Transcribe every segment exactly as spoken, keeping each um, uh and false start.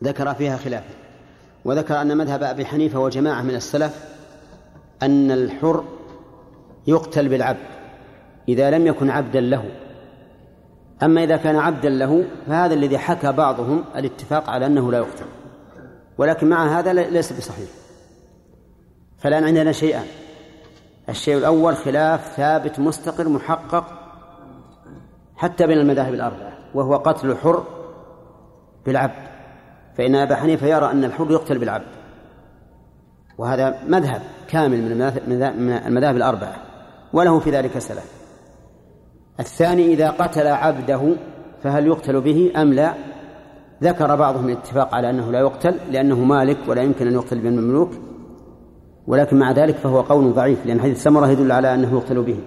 ذكر فيها خلافا، وذكر أن مذهب أبي حنيفة وجماعة من السلف أن الحر يقتل بالعبد إذا لم يكن عبدا له، أما إذا كان عبدا له فهذا الذي حكى بعضهم الاتفاق على أنه لا يقتل، ولكن مع هذا ليس بصحيح. فالآن عندنا شيئان: الشيء الأول خلاف ثابت مستقر محقق حتى بين المذاهب الأربعة، وهو قتل الحر بالعبد، فإن أبا حنيفة يرى أن الحر يقتل بالعبد، وهذا مذهب كامل من المذاهب الأربعة وله في ذلك سلف. الثاني إذا قتل عبده فهل يقتل به أم لا؟ ذكر بعضهم الاتفاق على أنه لا يقتل لأنه مالك ولا يمكن أن يقتل بالمملوك، ولكن مع ذلك فهو قول ضعيف، لأن حديث سمرة يدل على أنه يقتل به.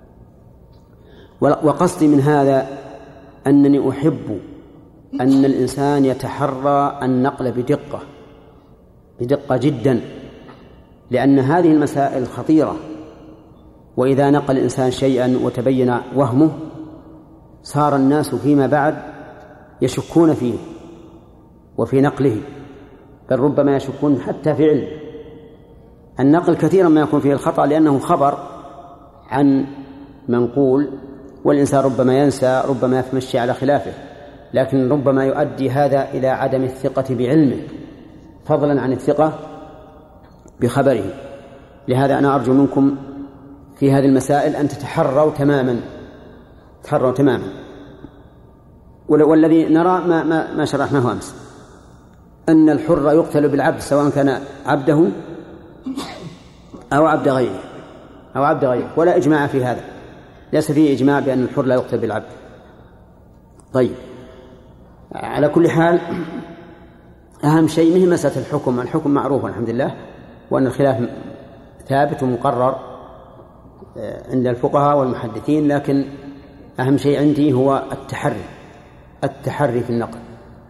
وقصدي من هذا أنني أحب أن الإنسان يتحرى النقل بدقة بدقة جدا، لأن هذه المسائل خطيرة، وإذا نقل الإنسان شيئا وتبين وهمه صار الناس فيما بعد يشكون فيه وفي نقله، بل ربما يشكون حتى في علم النقل. كثيرا ما يكون فيه الخطأ لأنه خبر عن منقول، والإنسان ربما ينسى، ربما يتمشي على خلافه، لكن ربما يؤدي هذا إلى عدم الثقة بعلمه فضلا عن الثقة بخبره. لهذا أنا أرجو منكم في هذه المسائل أن تتحروا تماما تحروا تماما والذي نرى ما, ما, ما شرحناه أمس، أن الحر يقتل بالعبد سواء كان عبده أو عبد غيره أو عبد غيره ولا إجماع في هذا، ليس فيه إجماع بأن الحر لا يقتل بالعبد. طيب، على كل حال أهم شيء مهم مسألة الحكم. الحكم معروف الحمد لله، وأن الخلاف ثابت ومقرر عند الفقهاء والمحدثين، لكن أهم شيء عندي هو التحري التحري في النقل.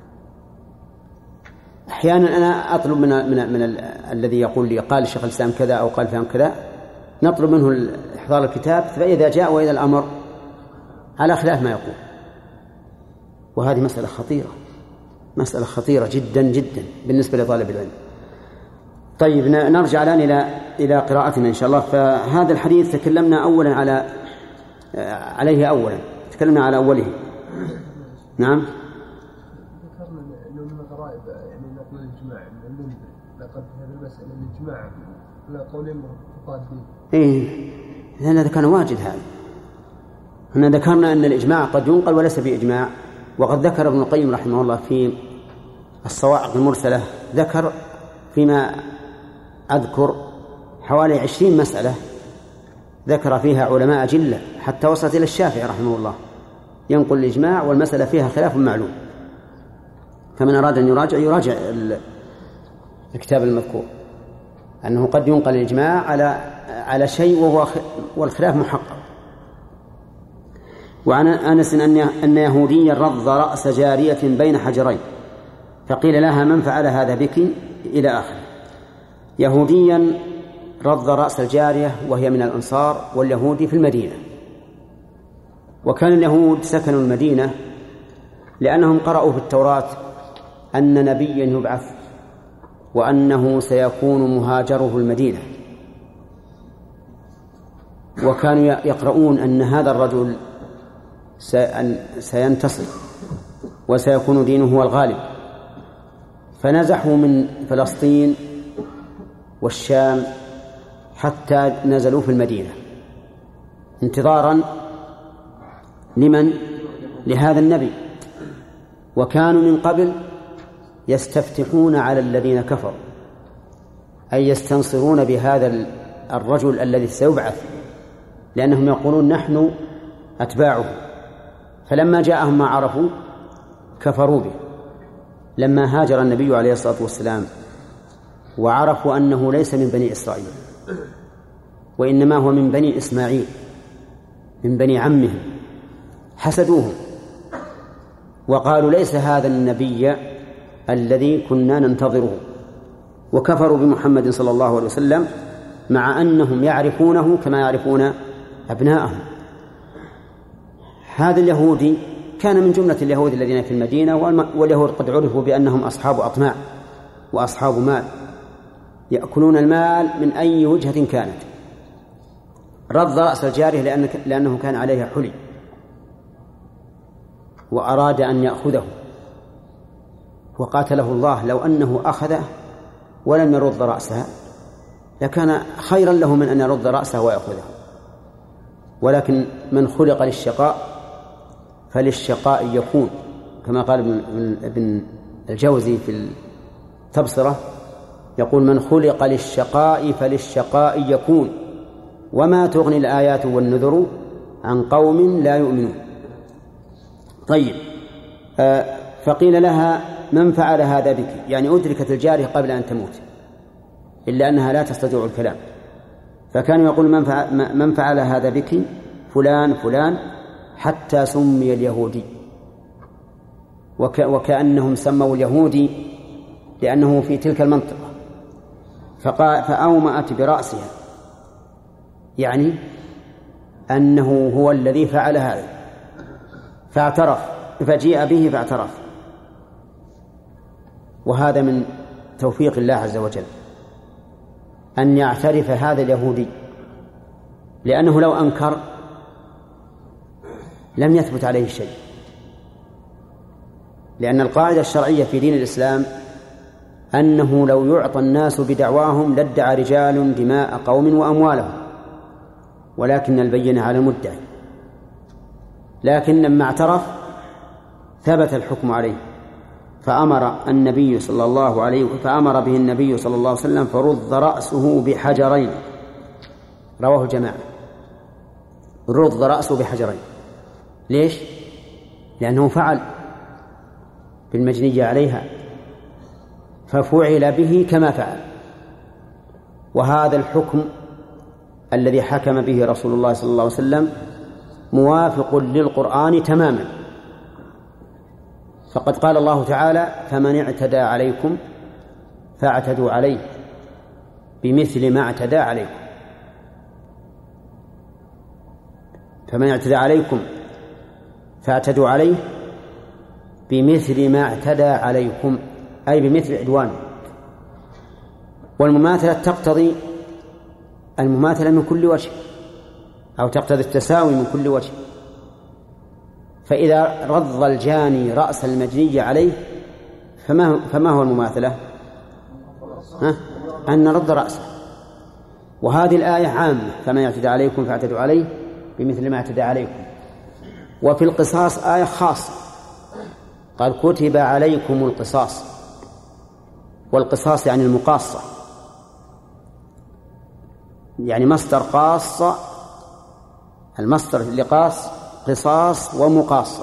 أحيانا أنا أطلب من, من, من الذي يقول لي قال الشيخ الإسلام كذا أو قال فهم كذا، نطلب منه إحضار الكتاب، فإذا جاء وإذا الأمر على خلاف ما يقول، وهذه مسألة خطيرة مسألة خطيرة جدا جدا بالنسبة لطالب العلم. طيب، نرجع الآن إلى إلى قراءتنا إن شاء الله. فهذا الحديث تكلمنا أولا على عليه أولا تكلمنا على أوله. نعم، ذكرنا أنه من الغرائب يعني نقل الإجماع من لقد هذه المسألة الإجماع لا قولين متضادين. إيه، لأن هذا كان واجد. هذا هنا ذكرنا أن الإجماع قد ينقل وليس بإجماع، وقد ذكر ابن القيم رحمه الله في الصواعق المرسلة، ذكر فيما أذكر حوالي عشرين مسألة ذكر فيها علماء جلة حتى وصلت إلى الشافعي رحمه الله ينقل الإجماع، والمسألة فيها خلاف معلوم، فمن أراد أن يراجع يراجع الكتاب المذكور، أنه قد ينقل الإجماع على على شيء وهو والخلاف محقق. وعن أنس أن يهوديا رض رأس جارية بين حجرين فقيل لها من فعل هذا بك إلى آخره. يهوديا رض رأس الجارية وهي من الأنصار، واليهودي في المدينة. وكان اليهود سكنوا المدينة لأنهم قرأوا في التوراة أن نبيا يبعث وأنه سيكون مهاجره المدينة، وكانوا يقرؤون أن هذا الرجل سينتصر وسيكون دينه هو الغالب، فنزحوا من فلسطين والشام حتى نزلوا في المدينة انتظارا لمن؟ لهذا النبي. وكانوا من قبل يستفتحون على الذين كفروا، أي يستنصرون بهذا الرجل الذي سيبعث، لأنهم يقولون نحن أتباعه. فلما جاءهم ما عرفوا كفروا به. لما هاجر النبي عليه الصلاة والسلام وعرفوا أنه ليس من بني إسرائيل وإنما هو من بني إسماعيل من بني عمهم، حسدوه وقالوا ليس هذا النبي الذي كنا ننتظره، وكفروا بمحمد صلى الله عليه وسلم مع أنهم يعرفونه كما يعرفون أبناءهم. هذا اليهودي كان من جملة اليهود الذين في المدينة، واليهود قد عرفوا بأنهم أصحاب أطماع وأصحاب مال يأكلون المال من أي وجهة كانت. رض رأس الجارية لأنه كان عليها حلي وأراد أن يأخذه، وقاتله الله لو أنه أخذه ولم يرد رأسها لكان خيرا له من أن يرد رأسه ويأخذه. ولكن من خلق للشقاء فللشقاء يكون، كما قال ابن الجوزي في التبصرة، يقول: من خلق للشقاء فللشقاء يكون، وما تغني الآيات والنذر عن قوم لا يؤمنون. طيب، فقيل لها: من فعل هذا بك؟ يعني أدركت الجارية قبل أن تموت، إلا أنها لا تستطيع الكلام، فكان يقول: من فعل هذا بك؟ فلان فلان، حتى سمي اليهودي، وك وكأنهم سموا اليهودي لأنه في تلك المنطقة. فأومأت برأسها، يعني أنه هو الذي فعل هذا، فاعترف، فجيء به فاعترف. وهذا من توفيق الله عز وجل أن يعترف هذا اليهودي، لأنه لو أنكر لم يثبت عليه شيء، لأن القاعدة الشرعية في دين الإسلام أنه لو يعطى الناس بدعواهم لادعى رجال دماء قوم وأموالهم، ولكن البينة على المدعي. لكن لما اعترف ثبت الحكم عليه، فأمر النبي صلى الله عليه فأمر به النبي صلى الله عليه وسلم فرض رأسه بحجرين، رواه الجماعة. رض رأسه بحجرين، ليش؟ لأنه فعل بالمجنية عليها، ففعل به كما فعل. وهذا الحكم الذي حكم به رسول الله صلى الله عليه وسلم موافق للقرآن تماما، فقد قال الله تعالى: فمن اعتدى عليكم فاعتدوا عليه بمثل ما اعتدى عليكم. فمن اعتدى عليكم فاعتدوا عليه بمثل ما اعتدى عليكم، أي بمثل عدوانه. والمماثلة تقتضي المماثلة من كل وجه، أو تقتضي التساوي من كل وجه. فإذا رض الجاني رأس المجني عليه فما, فما هو المماثلة؟ ها؟ أن نرد رأسه. وهذه الآية عامة: فمن يعتدى عليكم فاعتدوا عليه بمثل ما اعتدى عليكم. وفي القصاص آية خاصة، قال: كتب عليكم القصاص. والقصاص يعني المقاصة، يعني مصدر قاصة، المصدر لقاص قصاص ومقاصة.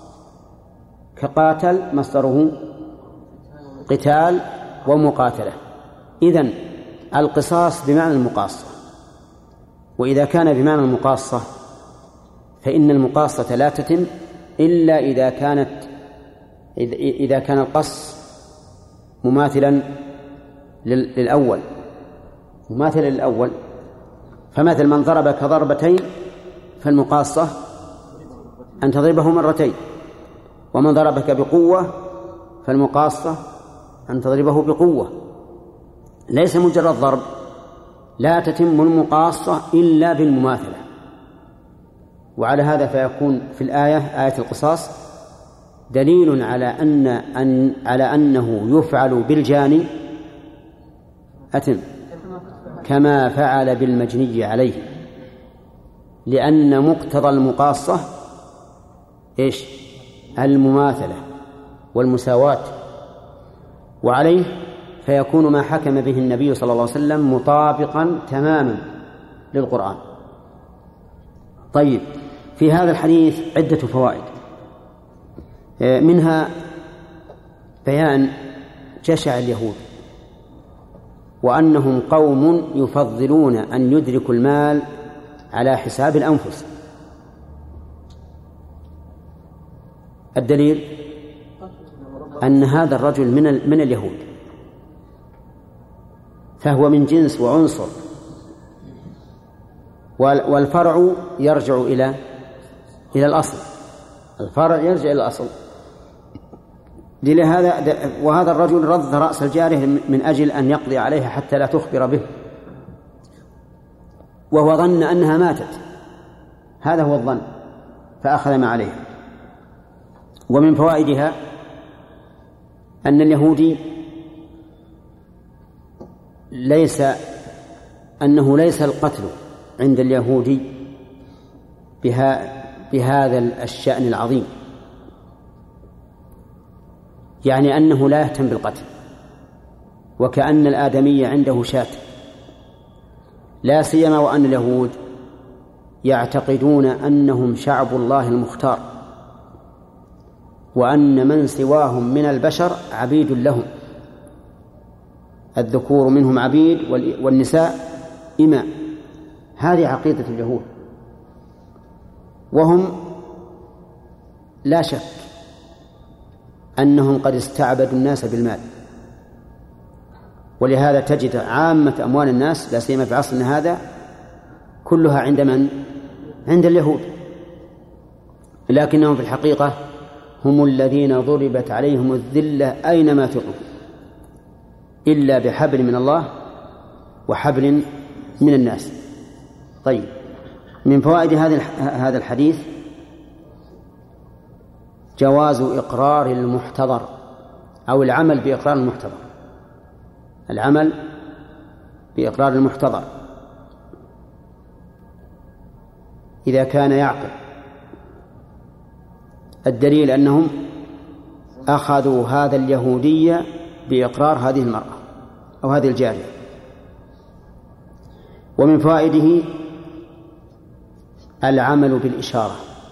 كقاتل مصدره قتال ومقاتلة. إذن القصاص بمعنى المقاصة. وإذا كان بمعنى المقاصة فإن المقاصة لا تتم إلا إذا كانت إذا كان القص مماثلا للأول، مماثلا للأول. فمثل من ضربك ضربتين فالمقاصة أن تضربه مرتين، ومن ضربك بقوة فالمقاصة أن تضربه بقوة. ليس مجرد ضرب، لا تتم المقاصة إلا بالمماثلة. وعلى هذا فيكون في الآية آية القصاص دليل على أن, أن على أنه يفعل بالجاني أتم كما فعل بالمجني عليه، لأن مقتضى المقاصة إيش؟ المماثلة والمساواة. وعليه فيكون ما حكم به النبي صلى الله عليه وسلم مطابقا تماما للقرآن. طيب، في هذا الحديث عدة فوائد، منها بيان جشع اليهود، وأنهم قوم يفضلون أن يدركوا المال على حساب الأنفس. الدليل أن هذا الرجل من من اليهود، فهو من جنس وعنصر، والفرع يرجع إلى إلى الأصل. الفرع يرجع إلى الأصل. لهذا وهذا الرجل رد رأس الجارية من أجل أن يقضي عليها حتى لا تخبر به، وهو ظن أنها ماتت، هذا هو الظن، فأخذ ما عليها. ومن فوائدها أن اليهودي ليس أنه ليس القتل عند اليهودي بها بهذا الشأن العظيم، يعني أنه لا يهتم بالقتل، وكأن الآدمي عنده شاة، لا سيما وأن اليهود يعتقدون أنهم شعب الله المختار، وأن من سواهم من البشر عبيد لهم، الذكور منهم عبيد والنساء إماء. هذه عقيدة اليهود، وهم لا شك أنهم قد استعبدوا الناس بالمال، ولهذا تجد عامة أموال الناس لا سيما في عصرنا هذا كلها عند من؟ عند اليهود، لكنهم في الحقيقة هم الذين ضربت عليهم الذلة أينما ثقوا إلا بحبل من الله وحبل من الناس. طيب، من فوائد هذا الحديث جواز إقرار المحتضر أو العمل بإقرار المحتضر، العمل بإقرار المحتضر إذا كان يعقل. الدليل أنهم أخذوا هذا اليهودية بإقرار هذه المرأة أو هذه الجارية. ومن فوائده العمل بالإشارة،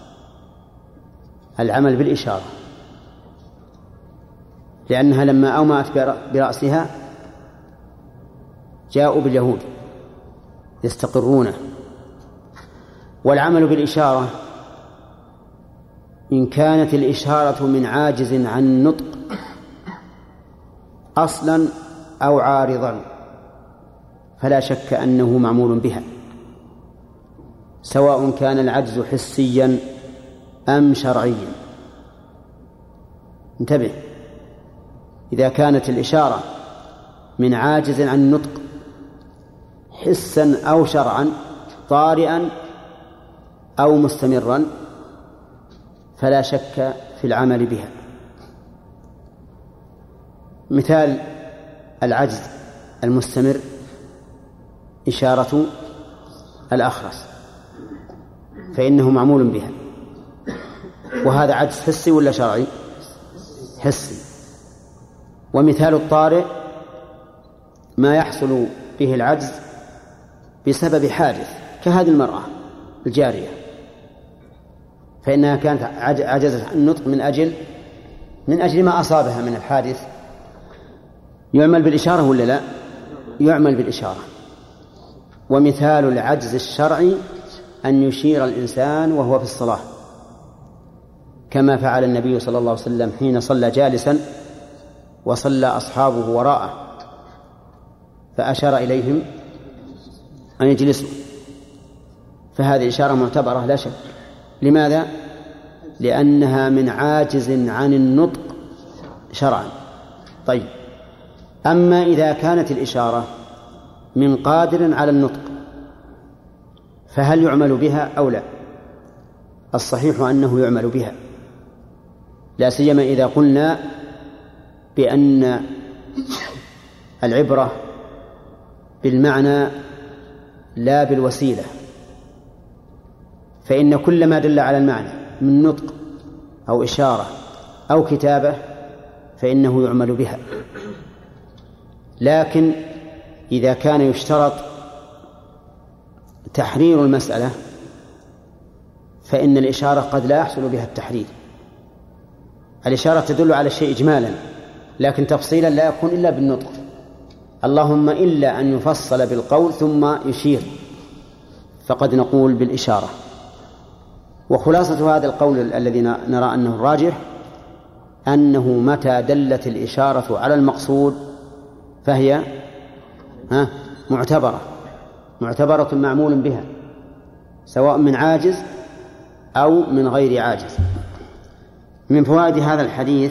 العمل بالإشارة، لأنها لما أومأت برأسها جاءوا باليهود يستقرونه. والعمل بالإشارة إن كانت الإشارة من عاجز عن النطق أصلا أو عارضا فلا شك أنه معمول بها، سواء كان العجز حسيا أم شرعيا. انتبه، إذا كانت الإشارة من عاجز عن النطق حسا أو شرعا طارئا أو مستمرا فلا شك في العمل بها. مثال العجز المستمر إشارة الأخرس فإنه معمول بها، وهذا عجز حسي ولا شرعي؟ حسي. ومثال الطارئ ما يحصل به العجز بسبب حادث كهذه المرأة الجارية، فإنها كانت عجزت عن النطق من أجل من أجل ما أصابها من الحادث. يعمل بالإشارة ولا لا؟ يعمل بالإشارة. ومثال العجز الشرعي أن يشير الإنسان وهو في الصلاة، كما فعل النبي صلى الله عليه وسلم حين صلى جالسا وصلى أصحابه وراءه فأشار إليهم أن يجلسوا، فهذه إشارة معتبرة لا شك. لماذا؟ لأنها من عاجز عن النطق شرعا. طيب، أما إذا كانت الإشارة من قادر على النطق فهل يعمل بها أو لا؟ الصحيح أنه يعمل بها، لا سيما إذا قلنا بأن العبرة بالمعنى لا بالوسيلة، فإن كل ما دل على المعنى من نطق أو إشارة أو كتابة فإنه يعمل بها. لكن إذا كان يشترط تحرير المسألة فإن الإشارة قد لا يحصل بها التحرير. الإشارة تدل على الشيء إجمالا، لكن تفصيلا لا يكون إلا بالنطق، اللهم إلا أن يفصل بالقول ثم يشير، فقد نقول بالإشارة. وخلاصة هذا القول الذي نرى أنه الراجح أنه متى دلت الإشارة على المقصود فهي ها معتبرة معتبرة معمول بها، سواء من عاجز أو من غير عاجز. من فوائد هذا الحديث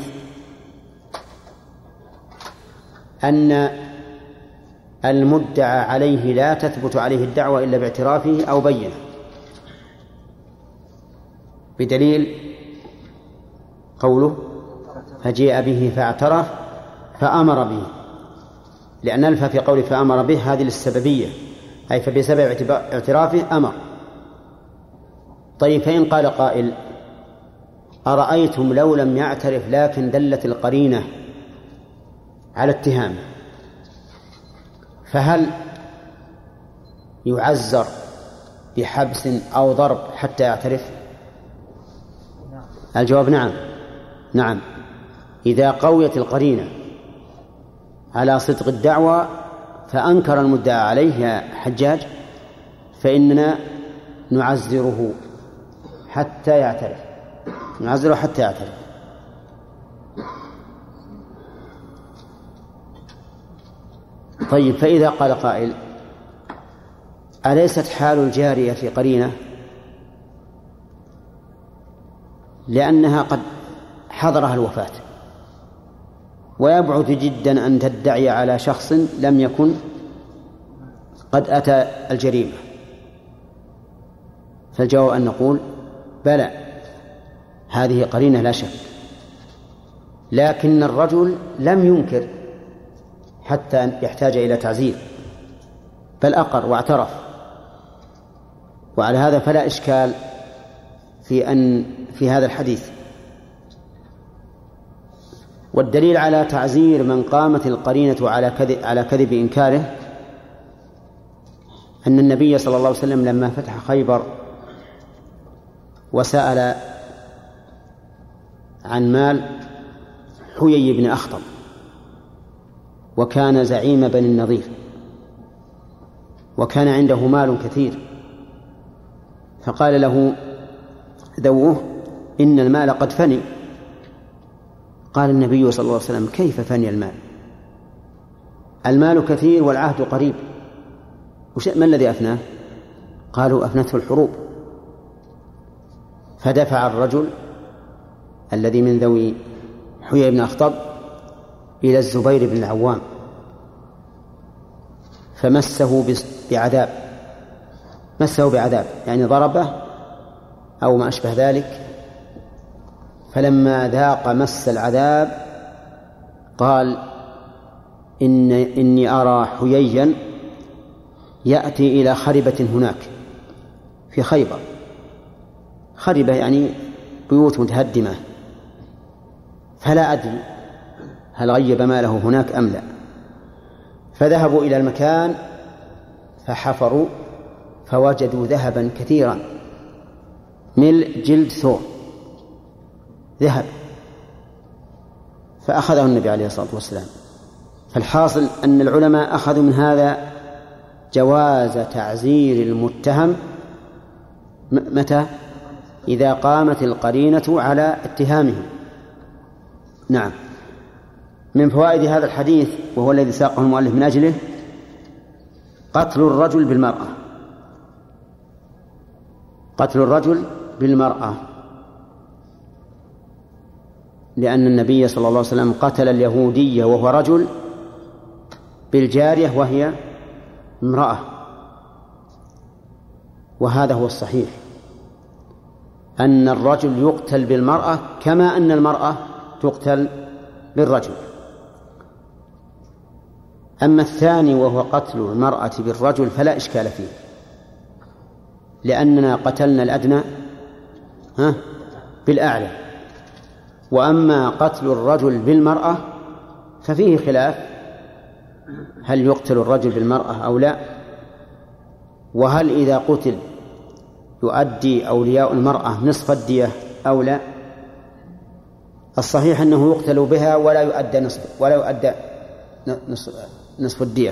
أن المدعى عليه لا تثبت عليه الدعوة إلا باعترافه أو بينه، بدليل قوله فجيء به فاعترف فأمر به، لأن ألف في قوله فأمر به هذه للسببية، أي فبسبب اعترافه أمر. طيب، فإن قال قائل أرأيتم لو لم يعترف لكن دلت القرينة على اتهامه، فهل يعزر بحبس أو ضرب حتى يعترف؟ الجواب نعم نعم إذا قويت القرينة على صدق الدعوة فأنكر المدعى عليه يا حجاج فإننا نعزره حتى يعترف نعزره حتى يعترف. طيب، فإذا قال قائل أليست حال الجارية في قرينة لأنها قد حضرها الوفاة، ويبعد جدا أن تدعي على شخص لم يكن قد أتى الجريمة؟ فالجواب أن نقول بلى، هذه قرينة لا شك، لكن الرجل لم ينكر حتى يحتاج إلى تعزير، بل أقر واعترف، وعلى هذا فلا إشكال في أن في هذا الحديث. والدليل على تعزير من قامت القرينة على كذب, على كذب إنكاره أن النبي صلى الله عليه وسلم لما فتح خيبر وسأل عن مال حيي بن أخطب وكان زعيم بني النضير وكان عنده مال كثير، فقال له ذووه إن المال قد فني. قال النبي صلى الله عليه وسلم كيف فني المال؟ المال كثير والعهد قريب، ما الذي أفناه؟ قالوا أفنته الحروب. فدفع الرجل الذي من ذوي حيي بن أخطب إلى الزبير بن العوام فمسه بعذاب، مسه بعذاب يعني ضربه أو ما أشبه ذلك. فلما ذاق مس العذاب قال إن إني أرى حييا يأتي إلى خربة هناك في خيبر، خربة يعني بيوت متهدمة، فلا أدري هل غيب ماله هناك أم لا. فذهبوا إلى المكان فحفروا فوجدوا ذهبا كثيرا ملء جلد ثور ذهب، فأخذه النبي عليه الصلاة والسلام. فالحاصل أن العلماء أخذوا من هذا جواز تعزير المتهم متى؟ إذا قامت القرينة على اتهامه. نعم. من فوائد هذا الحديث وهو الذي ساقه المؤلف من أجله قتل الرجل بالمرأة، قتل الرجل بالمرأة، لأن النبي صلى الله عليه وسلم قتل اليهودية وهو رجل بالجارية وهي امرأة، وهذا هو الصحيح أن الرجل يقتل بالمرأة كما أن المرأة تقتل بالرجل. أما الثاني وهو قتل المرأة بالرجل فلا إشكال فيه، لأننا قتلنا الأدنى ها بالأعلى. وأما قتل الرجل بالمرأة ففيه خلاف، هل يقتل الرجل بالمرأة أو لا، وهل إذا قتل يؤدي أولياء المرأة نصف الدية أو لا. الصحيح أنه يقتل بها ولا يؤدى نصف ولا يؤدى نصف الدية.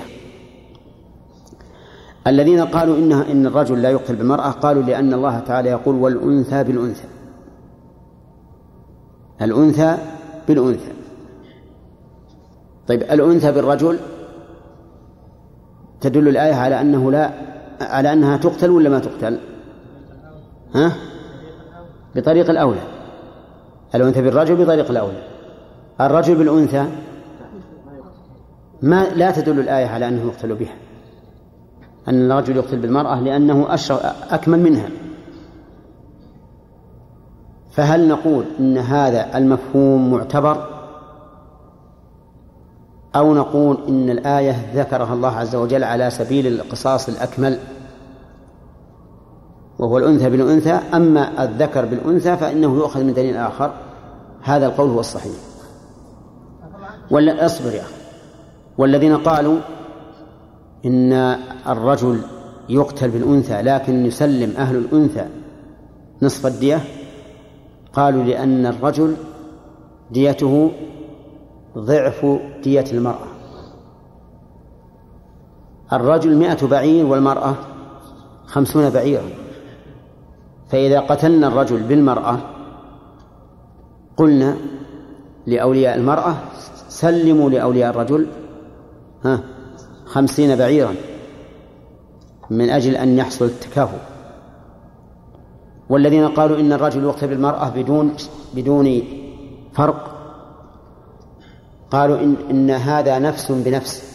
الذين قالوا إنها إن الرجل لا يقتل بالمرأة قالوا لأن الله تعالى يقول والأنثى بالأنثى، الأنثى بالأنثى. طيب، الأنثى بالرجل تدل الآية على أنه لا على أنها تقتل ولا ما تقتل؟ ها؟ بطريق الأولى، الأنثى بالرجل بطريق الأولى. الرجل بالأنثى ما لا تدل الآية على أنه يقتل بها، أن الرجل يقتل بالمرأة لأنه أشرف أكمل منها. فهل نقول إن هذا المفهوم معتبر، أو نقول إن الآية ذكرها الله عز وجل على سبيل القصاص الأكمل وهو الأنثى بالأنثى، أما الذكر بالأنثى فإنه يؤخذ من دليل آخر؟ هذا القول هو الصحيح. ولا أصبر يا أخي، والذين قالوا إن الرجل يقتل بالأنثى لكن يسلم أهل الأنثى نصف الدية، قالوا لأن الرجل ديته ضعف دية المرأة. الرجل مئة بعير والمرأة خمسون بعيرا، فإذا قتلنا الرجل بالمرأة قلنا لأولياء المرأة سلموا لأولياء الرجل ها خمسين بعيرا من أجل أن يحصل التكافؤ. والذين قالوا إن الرجل يقتل بالمرأة بدون بدون فرق قالوا إن, إن هذا نفس بنفس،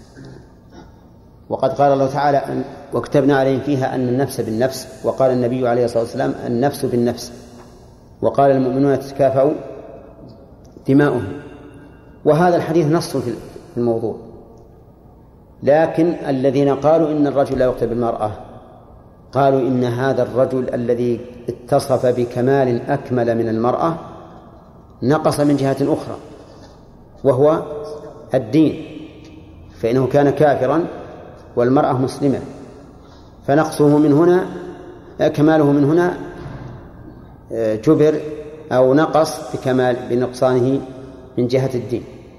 وقد قال الله تعالى وكتبنا عليهم فيها أن النفس بالنفس، وقال النبي عليه الصلاة والسلام النفس بالنفس، وقال المؤمنون تتكافأ دماؤهم، وهذا الحديث نص في الموضوع. لكن الذين قالوا إن الرجل لا يقتل بالمرأة قالوا إن هذا الرجل الذي اتصف بكمال أكمل من المرأة نقص من جهة أخرى وهو الدين، فإنه كان كافرا والمرأة مسلمة، فنقصه من هنا كماله من هنا جبر أو نقص بكمال بنقصانه من جهة الدين.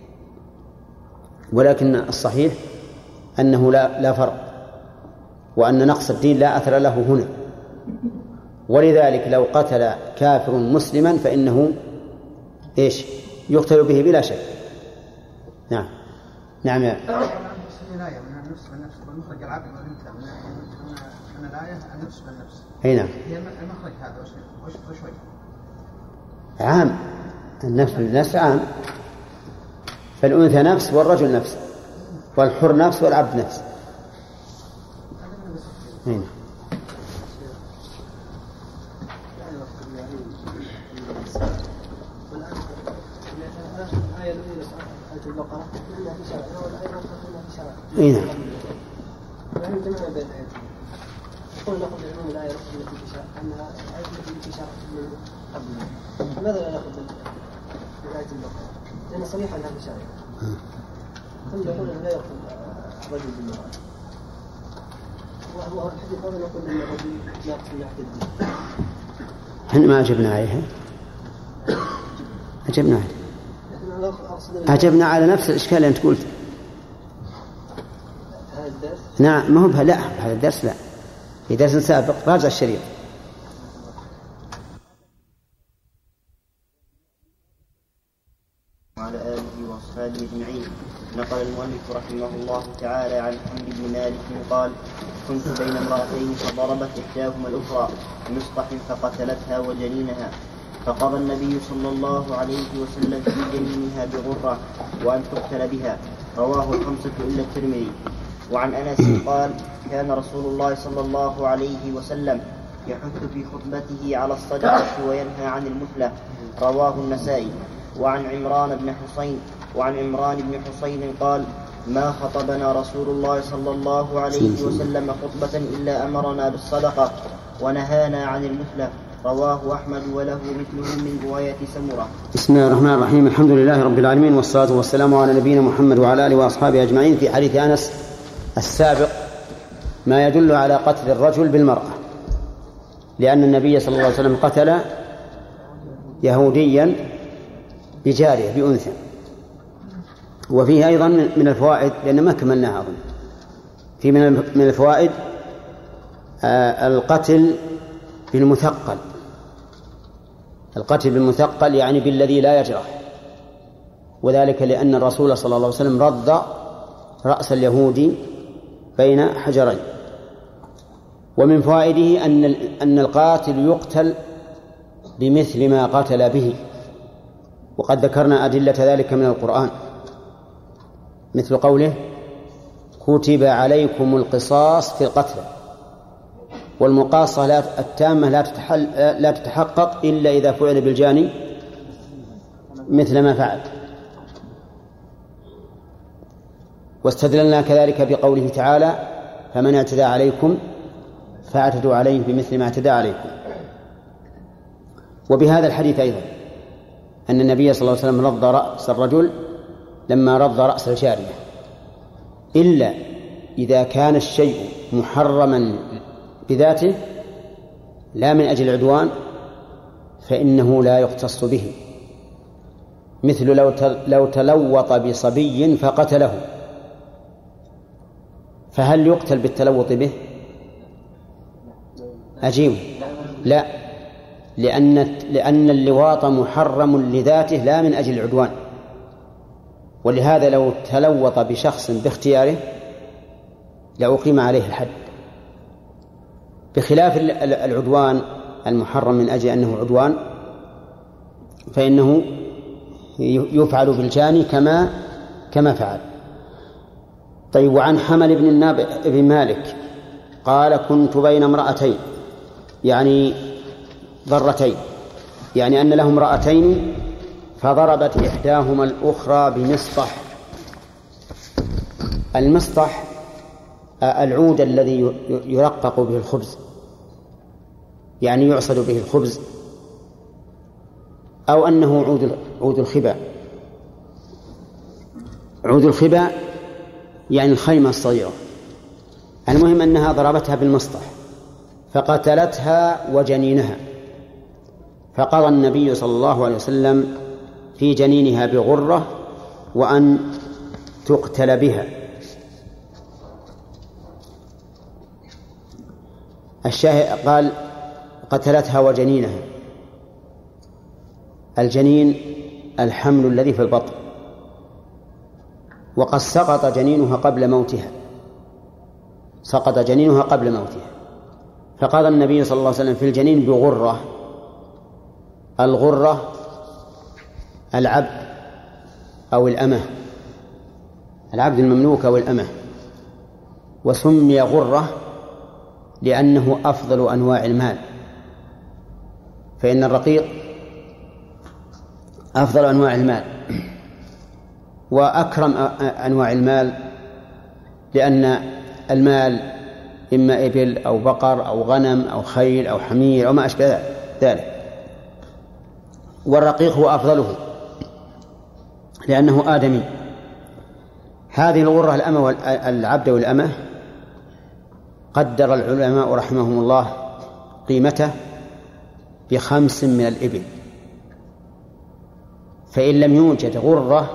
ولكن الصحيح أنه لا, لا فرق، وأن نقص الدين لا أثر له هنا، ولذلك لو قتل كافر مسلما فإنه إيش يقتل به بلا شك. نعم نعم يا الآية من النفس بالنفس والمخرج العبد والأنثى من الآية النفس بالنفس. أي نعم. هي المخرج هذا وش وش وش عام، النفس بالنفس عام، فالأنثى نفس والرجل نفس والحر نفس والعبد نفس. أي نعم. اي نعم. يعني جمعنا بين الآيتين. يقول نأخذ العموم الآية التي تشاء أنها الآية التي تشاء من قبلها. لماذا لا نأخذ الآية البقرة؟ لأن صريحة أنها تشاء. ثم يقول لا يقتل الرجل بالمرأة. وهو الحديث هذا يقول أن الرجل يقتل يحت الدين. احنا ما أجبنا عليها. أجبنا عليها. أجبنا على نفس الإشكال اللي أنت قلت. نعم ما هو بها، لا هذا الدرس لا، في درس سابق راجع الشريعة. وعلى آله وأصحابه أجمعين. نقل المؤلف رحمه الله تعالى عن حمد بن مالك قال: كنت بين امرأتين فضربت إحداهما الأخرى بمسطح فقتلتها وجنينها، فقضى النبي صلى الله عليه وسلم في جنينها بغرة وأن تقتل بها. رواه الخمسة إلا الترمذي. وعن أنس قال: كان رسول الله صلى الله عليه وسلم يحث في خطبته على الصدقة وينهى عن المثلة. رواه النسائي. وعن عمران بن حسين وعن عمران بن حسين قال: ما خطبنا رسول الله صلى الله عليه وسلم خطبة إلا أمرنا بالصدقة ونهانا عن المثلة. رواه أحمد وله مثله من رواية سمرة. بسم الله الرحمن الرحيم. الحمد لله رب العالمين، والصلاة والسلام على نبينا محمد وعلى آله وأصحابه أجمعين. في حديث أنس السابق ما يدل على قتل الرجل بالمرأة، لأن النبي صلى الله عليه وسلم قتل يهوديا بجارية بأنثى. وفيه أيضا من الفوائد، لأن ما كملناها أظن، في من الفوائد القتل بالمثقل. القتل بالمثقل يعني بالذي لا يجرح، وذلك لأن الرسول صلى الله عليه وسلم رد رأس اليهودي بين حجرين. ومن فوائده أن أن القاتل يقتل بمثل ما قتل به، وقد ذكرنا أدلة ذلك من القرآن، مثل قوله كتب عليكم القصاص في القتلى، والمقاصة التامة لا تتحل لا تتحقق إلا إذا فعل بالجاني مثل ما فعل. واستدللنا كذلك بقوله تعالى فمن اعتدى عليكم فاعتدوا عليه بمثل ما اعتدى عليكم. وبهذا الحديث أيضا أن النبي صلى الله عليه وسلم رض رأس الرجل لما رض رأس الجارية، إلا إذا كان الشيء محرما بذاته لا من أجل العدوان فإنه لا يختص به، مثل لو تلوط بصبي فقتله، فهل يقتل بالتلوط به؟ أجيب لا، لأن لأن اللواط محرم لذاته لا من أجل العدوان، ولهذا لو تلوط بشخص باختياره لأقيم عليه الحد، بخلاف العدوان المحرم من أجل أنه عدوان فإنه يفعل بالجاني كما كما فعل. طيب. وعن حمل بن النابع بن مالك قال كنت بين امرأتين، يعني ضرتين، يعني أن له امرأتين فضربت إحداهما الأخرى بمسطح. المسطح العود الذي يرقق به الخبز، يعني يعصد به الخبز، أو أنه عود عود الخبا. عود الخبا يعني الخيمة الصغيرة. المهم أنها ضربتها بالمسطح فقتلتها وجنينها، فقضى النبي صلى الله عليه وسلم في جنينها بغرة وأن تقتل بها. الشاهد قال قتلتها وجنينها. الجنين الحمل الذي في البطن، وقد سقط جنينها قبل موتها، سقط جنينها قبل موتها، فقال النبي صلى الله عليه وسلم في الجنين بغرة. الغرة العبد أو الأمة، العبد المملوك أو الأمة، وسمي غرة لأنه أفضل أنواع المال، فإن الرقيق أفضل أنواع المال وأكرم أنواع المال، لأن المال إما إبل أو بقر أو غنم أو خيل أو حمير أو ما أشبه ذلك، والرقيق هو أفضله لأنه آدمي. هذه الغرة الأمة والعبد والأمة قدر العلماء رحمهم الله قيمته بخمس من الإبل، فإن لم يوجد غرة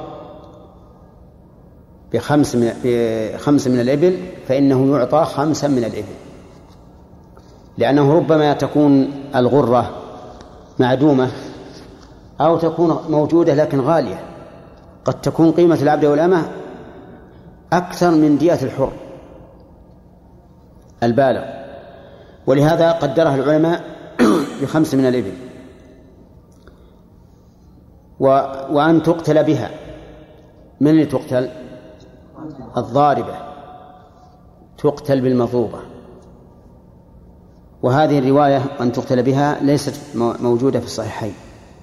بخمس من, بخمس من الإبل فإنه يعطى خمسا من الإبل، لأنه ربما تكون الغرة معدومة أو تكون موجودة لكن غالية، قد تكون قيمة العبد والأمة أكثر من دية الحر البالغ، ولهذا قدرها العلماء بخمس من الإبل. و... وأن تقتل بها. من اللي تقتل؟ الضاربة تقتل بالمضروبة. وهذه الرواية أن تقتل بها ليست موجودة في الصحيحين،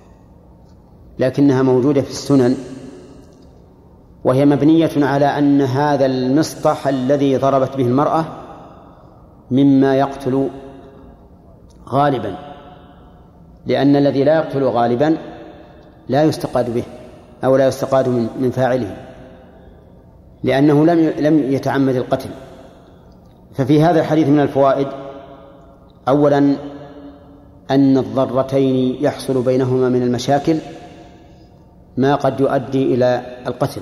لكنها موجودة في السنن، وهي مبنية على أن هذا المسطح الذي ضربت به المرأة مما يقتل غالبا، لأن الذي لا يقتل غالبا لا يستقاد به أو لا يستقاد من, من فاعله، لأنه لم لم يتعمد القتل. ففي هذا الحديث من الفوائد: أولا أن الضرتين يحصل بينهما من المشاكل ما قد يؤدي إلى القتل،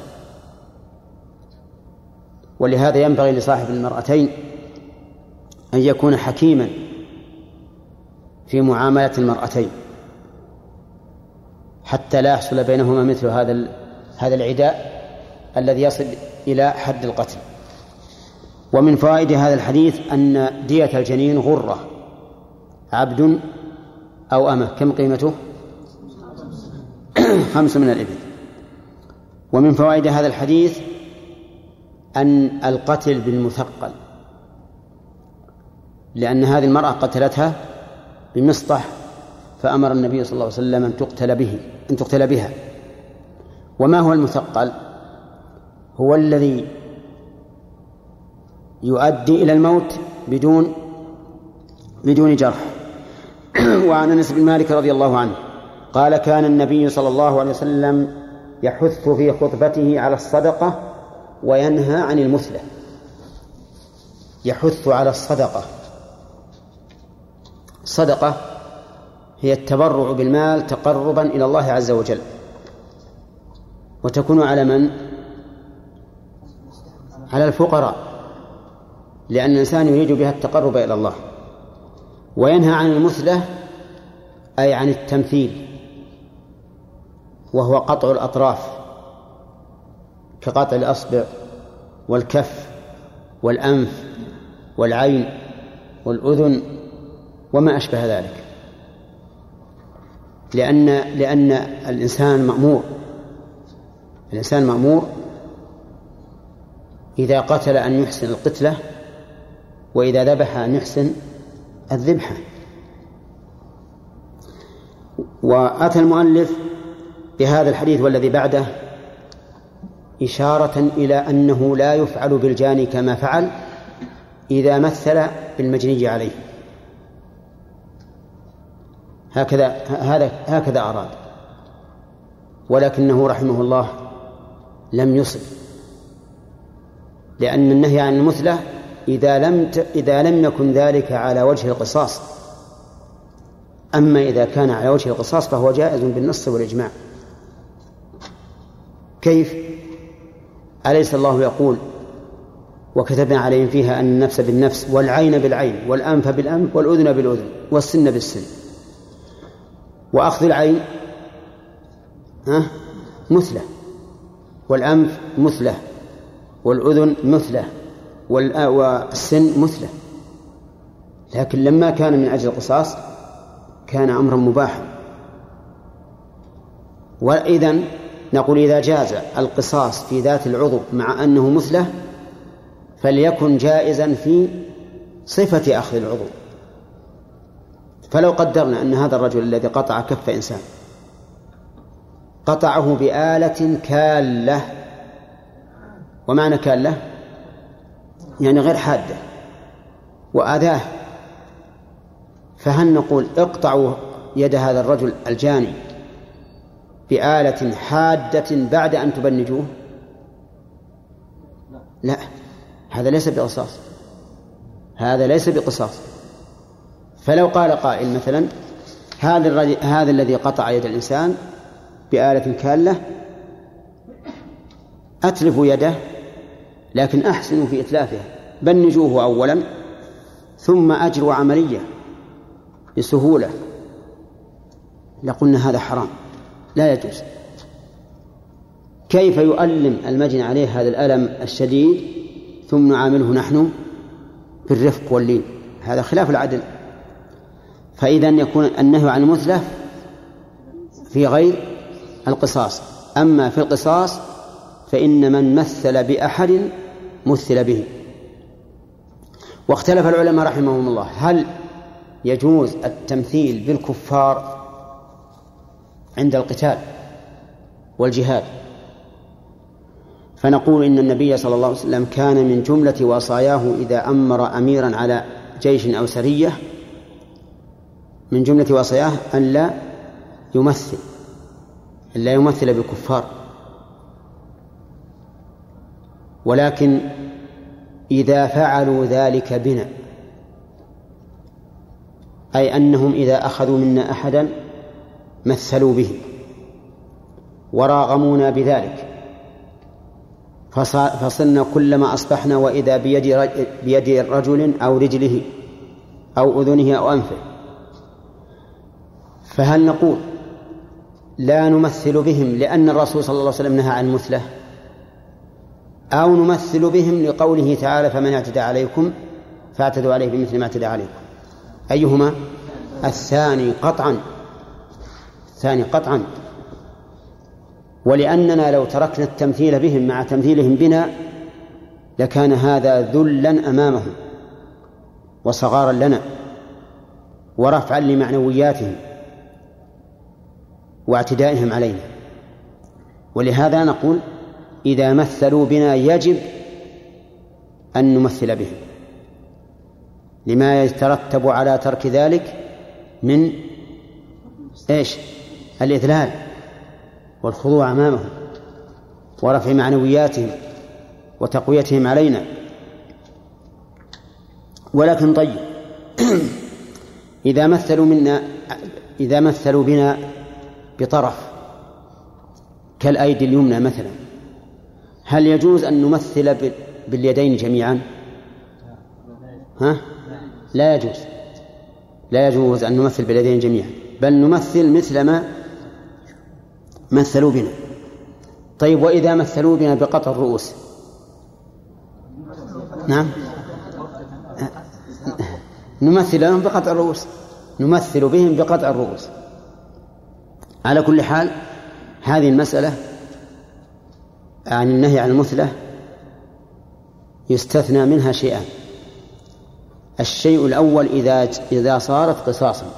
ولهذا ينبغي لصاحب المرأتين أن يكون حكيما في معاملة المرأتين حتى لا يحصل بينهما مثل هذا هذا العداء الذي يصل إلى حد القتل. ومن فوائد هذا الحديث أن دية الجنين غرة، عبد أو أمة. كم قيمته؟ خمس من الإبل. ومن فوائد هذا الحديث أن القتل بالمثقل، لأن هذه المرأة قتلتها بمسطح، فأمر النبي صلى الله عليه وسلم أن تقتل به أن تقتل بها. وما هو المثقل؟ هو الذي يؤدي إلى الموت بدون بدون جرح. وعن أنس بن مالك رضي الله عنه قال: كان النبي صلى الله عليه وسلم يحث في خطبته على الصدقة وينهى عن المثلة. يحث على الصدقة. الصدقة هي التبرع بالمال تقربا إلى الله عز وجل، وتكون على من؟ على الفقراء، لأن الإنسان يريد بها التقرب إلى الله. وينهى عن المثلة أي عن التمثيل، وهو قطع الأطراف كقطع الأصبع والكف والأنف والعين والأذن وما أشبه ذلك، لأن لأن الإنسان مأمور الإنسان مأمور إذا قتل أن يحسن القتلة، وإذا ذبح أن يحسن الذبحة. وأتى المؤلف بهذا الحديث والذي بعده إشارة إلى أنه لا يفعل بالجاني كما فعل إذا مثل بالمجني عليه. هكذا هذا هكذا أراد، ولكنه رحمه الله لم يصب، لأن النهي عن المثلة إذا لم إذا لم يكن ذلك على وجه القصاص. أما إذا كان على وجه القصاص فهو جائز بالنص والإجماع. كيف؟ أليس الله يقول: وكتبنا عليهم فيها أن النفس بالنفس والعين بالعين والأنف بالأنف والأذن بالأذن والسن بالسن. وأخذ العين ها مثلة، والأنف مثلة، والأذن مثلة، والسن مثلة. لكن لما كان من أجل القصاص كان أمرا مباحا. وإذن نقول إذا جاز القصاص في ذات العضو مع أنه مثله فليكن جائزا في صفة أخذ العضو. فلو قدرنا أن هذا الرجل الذي قطع كف إنسان قطعه بآلة كالة، ومعنى كالة يعني غير حادة، وآذاه، فهل نقول اقطعوا يد هذا الرجل الجاني بآلة حادة بعد أن تبنجوه؟ لا، هذا ليس بقصاص، هذا ليس بقصاص. فلو قال قائل مثلا: هذا هذا الذي قطع يد الإنسان بآلة كالة أتلفوا يده، لكن أحسنوا في إتلافها، بنجوه أولا ثم أجروا عملية بسهولة، لقلنا هذا حرام لا يجوز. كيف يؤلم المجني عليه هذا الألم الشديد ثم نعامله نحن بالرفق واللين؟ هذا خلاف العدل. فإذا يكون النهي عن المثلة في غير القصاص. أما في القصاص فإن من مثل بأحد مثل به. واختلف العلماء رحمهم الله هل يجوز التمثيل بالكفار عند القتال والجهاد. فنقول إن النبي صلى الله عليه وسلم كان من جملة وصاياه إذا أمر أميرا على جيش أو سرية، من جملة وصاياه أن لا يمثل أن لا يمثل بالكفار، ولكن إذا فعلوا ذلك بنا، أي أنهم إذا أخذوا منا أحدا مثلوا به وراغمونا بذلك، فصرنا كلما أصبحنا وإذا بيد بيد رجل أو رجله أو أذنه أو أنفه، فهل نقول لا نمثل بهم لأن الرسول صلى الله عليه وسلم نهى عن المثلة، أو نمثل بهم لقوله تعالى: فمن اعتدى عليكم فاعتدوا عليه بمثل ما اعتدى عليكم؟ أيهما؟ الثاني قطعا، الثاني قطعا، ولأننا لو تركنا التمثيل بهم مع تمثيلهم بنا لكان هذا ذلا أمامهم وصغارا لنا ورفعا لمعنوياتهم واعتدائهم علينا. ولهذا نقول إذا مثلوا بنا يجب أن نمثل بهم لما يترتب على ترك ذلك من إيش؟ الإذلال والخضوع أمامهم ورفع معنوياتهم وتقويتهم علينا. ولكن طيب إذا مثلوا منا إذا مثلوا بنا بطرف كالأيدي اليمنى مثلا، هل يجوز أن نمثل باليدين جميعا؟ ها؟ لا يجوز، لا يجوز أن نمثل باليدين جميعا، بل نمثل مثل ما مثلوا بنا. طيب وإذا مثلوا بنا بقطع الرؤوس؟ نعم، نمثل لهم بقطع الرؤوس، نمثل بهم بقطع الرؤوس. على كل حال هذه المسألة عن النهي عن المثلة يستثنى منها شيئان. الشيء الأول إذا إذا صارت قصاصا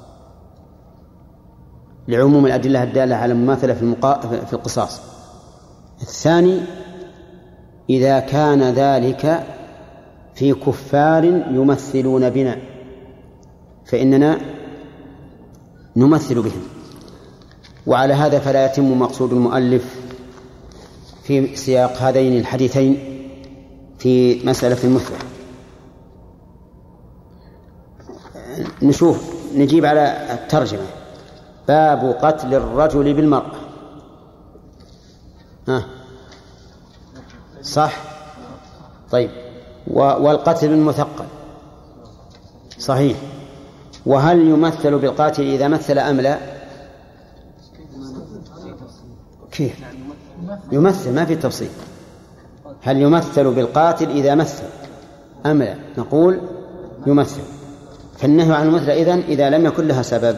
لعموم الأدلة الدالة على المماثلة في المقا... في القصاص. الثاني إذا كان ذلك في كفار يمثلون بنا فإننا نمثل بهم. وعلى هذا فلا يتم مقصود المؤلف في سياق هذين الحديثين في مسألة المثلة. نشوف نجيب على الترجمة. باب قتل الرجل بالمرأة. ها صح؟ طيب والقتل بالمثقل صحيح. وهل يمثل بالقاتل إذا مثل أم لا؟ كيف يمثل؟ ما في تفصيل. هل يمثل بالقاتل إذا مثل أم لا؟ نقول يمثل. فالنهي عن المثل إذن إذا لم يكن لها سبب.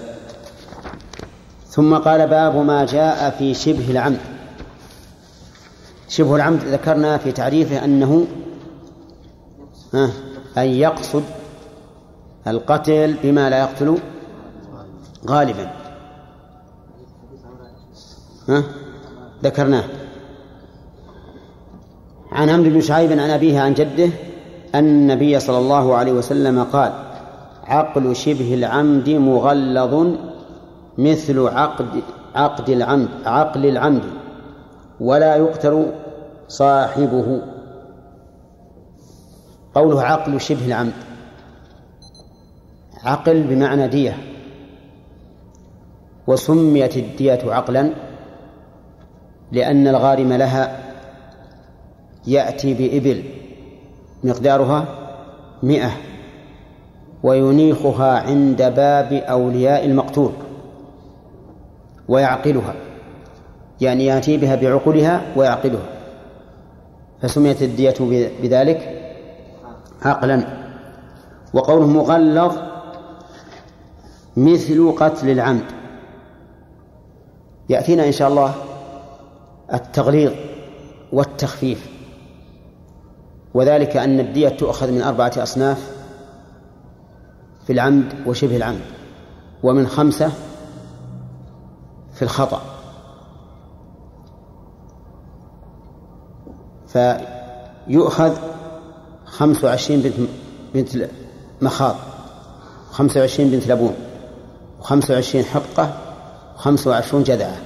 ثم قال باب ما جاء في شبه العمد. شبه العمد ذكرنا في تعريفه أنه أن يقصد القتل بما لا يقتل غالبا. ها ذكرناه عن عمرو بن شعيب عن أبيه عن جده أن النبي صلى الله عليه وسلم قال: عقل شبه العمد مغلظ مثل عقد عقد العمد عقل العمد ولا يقتل صاحبه. قوله عقل شبه العمد، عقل بمعنى دية، وسميت الدية عقلا لأن الغارم لها يأتي بإبل مقدارها مئة وينيخها عند باب أولياء المقتول ويعقلها، يعني يأتي بها بعقلها ويعقلها، فسميت الدية بذلك عقلا. وقوله مغلظ مثل قتل العمد، يأتينا إن شاء الله التغليظ والتخفيف، وذلك أن الدية تؤخذ من أربعة أصناف في العمد وشبه العمد، ومن خمسة في الخطأ. فيؤخذ خمس وعشرين بنت, بنت مخاض، خمس وعشرين بنت لبون، وخمس وعشرين حقة، وخمس وعشرون جذعة.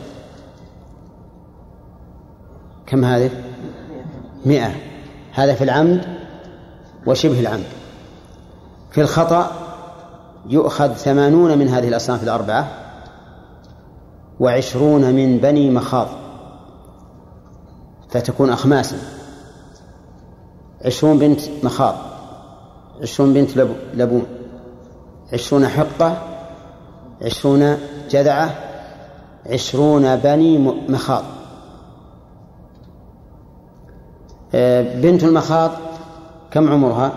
كم هذه؟ مئة. هذا في العمد وشبه العمد. في الخطأ يؤخذ ثمانون من هذه الأصناف الأربعة وعشرون من بني مخاض، فتكون أخماسا: عشرون بنت مخاض، عشرون بنت لبون، عشرون حقة، عشرون جذعة، عشرون بني مخاض. بنت المخاض كم عمرها؟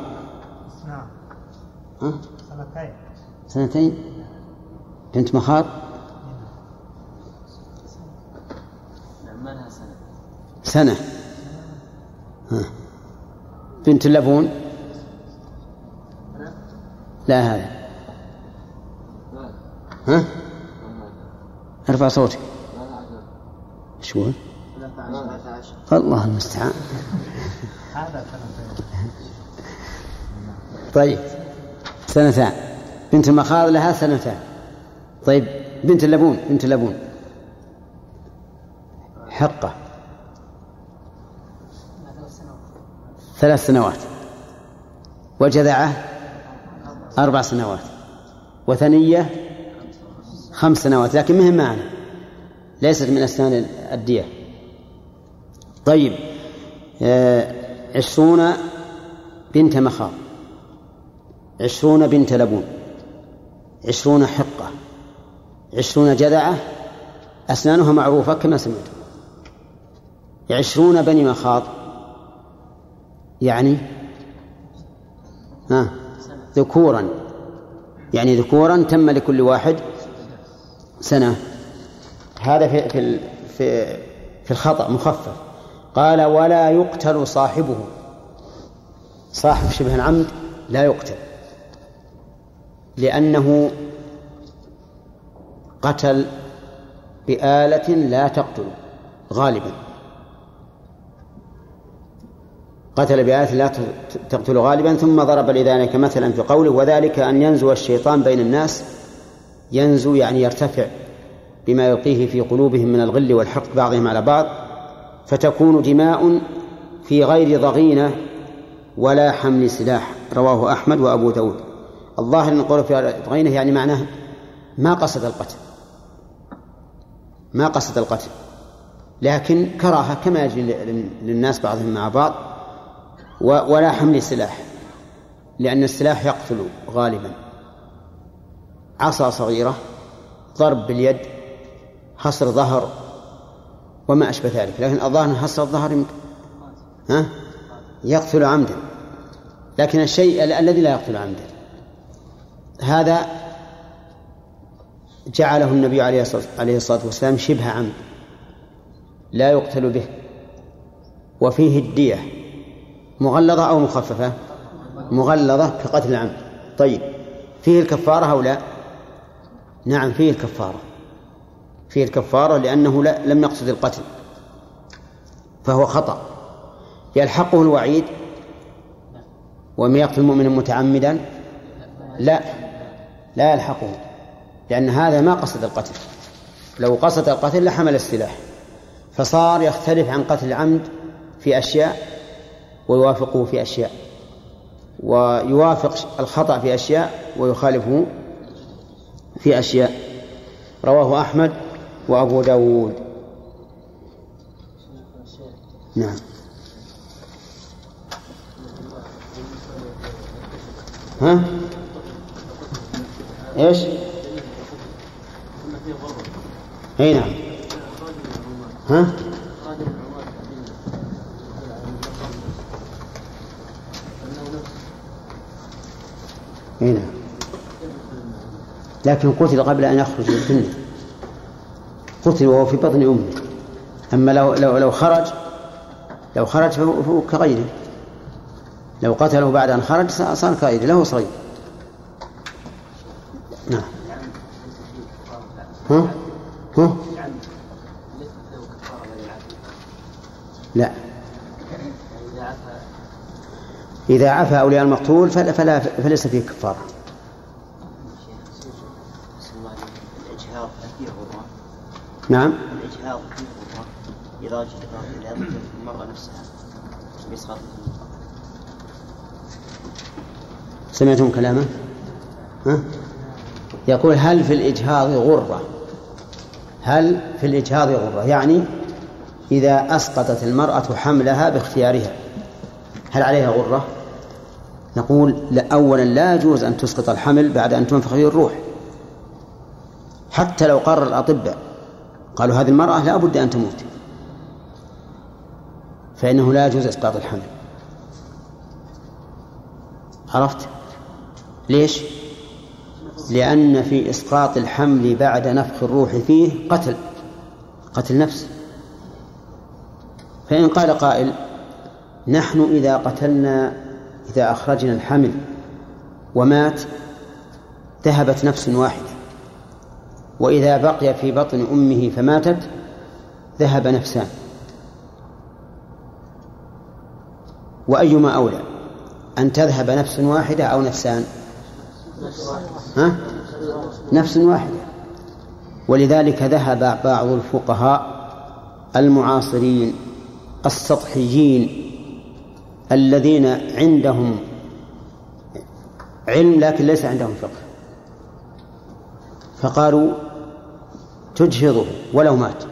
نعم سنتين. سنتين بنت مخاض. ما لها سنة. سنة. ها. بنت اللبون لا هذا ها ارفع صوتك. شو الله المستعان. طيب سنتان. بنت المخاض لها سنتان. طيب بنت اللبون بنت اللبون حقة ثلاث سنوات، وجذعة أربع سنوات، وثنية خمس سنوات، لكن مهم معنا ليست من أسنان الدية. طيب عشرون بنت مخاض، عشرون بنت لبون، عشرون حقة، عشرون جذعة أسنانها معروفة كما سمعتم. عشرون بني مخاض يعني ها ذكورا، يعني ذكورا تم لكل واحد سنة. هذا في في في, في الخطأ مخفف. قال ولا يقتل صاحبه، صاحب شبه العمد لا يقتل، لأنه قتل بآلة لا تقتل غالبا، قتل بآلة لا تقتل غالبا. ثم ضرب لذلك مثلا في قوله وذلك أن ينزو الشيطان بين الناس. ينزو يعني يرتفع بما يلقيه في قلوبهم من الغل والحقد بعضهم على بعض، فتكون دماء في غير ضغينة ولا حمل سلاح. رواه أحمد وأبو داود. الظاهر أن قوله في ضغينة يعني معناه ما قصد القتل، ما قصد القتل، لكن كراهة كما يجري للناس بعضهم مع بعض. ولا حمل سلاح، لأن السلاح يقتل غالبا. عصا صغيرة، ضرب باليد، حصر ظهر وما أشبه ذلك، لكن الظاهر حصر الظهر ها يقتل عمدا، لكن الشيء الذي لا يقتل عمدا هذا جعله النبي عليه الصلاة والسلام شبه عمد لا يقتل به. وفيه الدية مغلظة أو مخففة؟ مغلظة كقتل العمد. طيب فيه الكفارة أو لا؟ نعم فيه الكفارة، فيه الكفارة لأنه لا لم يقصد القتل فهو خطأ. يلحقه الوعيد ومن يقتل المؤمن متعمدا؟ لا لا يلحقه، لأن هذا ما قصد القتل. لو قصد القتل لحمل السلاح، فصار يختلف عن قتل العمد في أشياء ويوافقه في أشياء، ويوافق الخطأ في أشياء ويخالفه في أشياء. رواه أحمد وأبو داود. نعم. ها إيش؟ أي نعم. ها أي نعم، لكن قتل قبل أن يخرج من الدنيا، قتل وهو في بطن أمه. أما لو لو لو خرج لو خرج فهو كغيره، لو قتله بعد أن خرج صار كغيره، له صغير. نعم. ها ها لا، إذا عفى أولياء المقتول فلا فلا فليس فيه كفارة. نعم. الإجهاض فيه غرة إذا وجد إلى المرأة نفسها بإسقاط. سمعتم كلامه؟ ها؟ يقول هل في الإجهاض غرة؟ هل في الإجهاض غرة يعني إذا أسقطت المرأة حملها باختيارها هل عليها غرة؟ نقول لا، أولا لا يجوز أن تسقط الحمل بعد أن تنفخ فيه الروح، حتى لو قرر الأطباء قالوا هذه المرأة لا بد أن تموت، فإنه لا يجوز إسقاط الحمل. عرفت ليش؟ لأن في إسقاط الحمل بعد نفخ الروح فيه قتل قتل نفس، فإن قال قائل نحن إذا قتلنا إذا أخرجنا الحمل ومات ذهبت نفس واحدة، وإذا بقي في بطن أمه فماتت ذهب نفسان، وأيما أولى أن تذهب نفس واحدة أو نفسان؟ ها؟ نفس واحدة. ولذلك ذهب بعض الفقهاء المعاصرين السطحيين الذين عندهم علم لكن ليس عندهم فقه، فقالوا تجهضه ولو مات،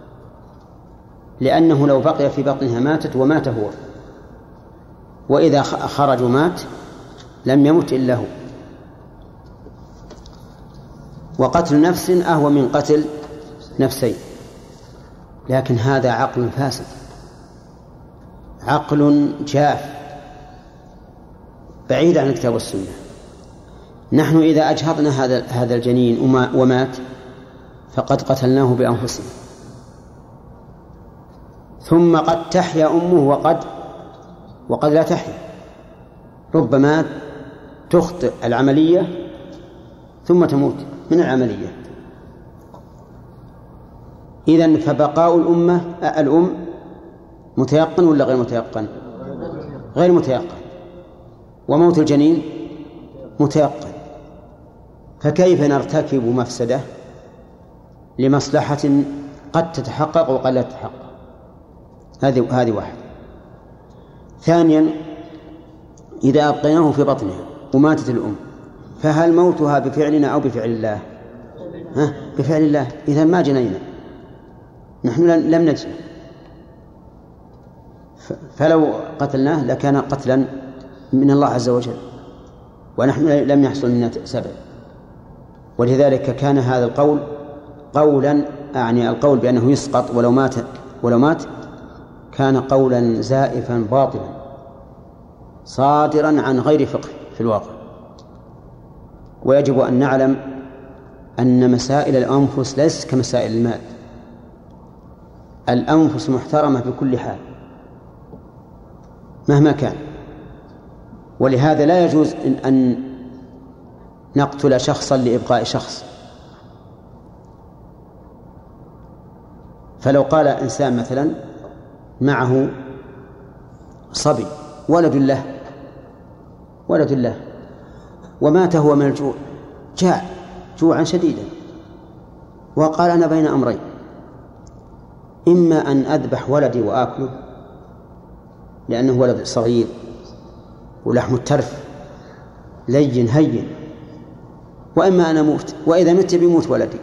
لأنه لو بقي في بطنها ماتت ومات هو، وإذا خرج مات لم يمت إلا هو. وقتل نفس أهون من قتل نفسين، لكن هذا عقل فاسد، عقل جاف بعيد عن الكتاب والسنة. نحن إذا أجهضنا هذا هذا الجنين ومات فقد قتلناه بأنفسنا، ثم قد تحيا أمه وقد وقد لا تحيا، ربما تخطئ العملية ثم تموت من العملية. إذن فبقاء الأمة الأم متيقن ولا غير متيقن؟ غير متيقن. وموت الجنين متيقن. فكيف نرتكب مفسدة لمصلحة قد تتحقق وقد لا تتحقق؟ هذه هذه واحدة. ثانيا، إذا أبقيناه في بطنها وماتت الأم فهل موتها بفعلنا أو بفعل الله؟ ها؟ بفعل الله. إذا ما جنينا، نحن لم نجني، فلو قتلناه لكان قتلا من الله عز وجل، ونحن لم يحصل منا سبب. ولذلك كان هذا القول قولا، أعني القول بأنه يسقط ولو مات ولو مات كان قولا زائفا باطلا صادرا عن غير فقه في الواقع. ويجب أن نعلم أن مسائل الأنفس ليست كمسائل المال. الأنفس محترمة بكل حال مهما كان، ولهذا لا يجوز أن نقتل شخصا لإبقاء شخص. فلو قال إنسان مثلا معه صبي ولد له ولد له ومات هو من الجوع، جاع جوعا شديدا، وقال أنا بين أمرين، إما أن أذبح ولدي وآكله لأنه ولد صغير ولحم الترف لين هين، وإما أن أموت، وإذا مت بيموت ولدي.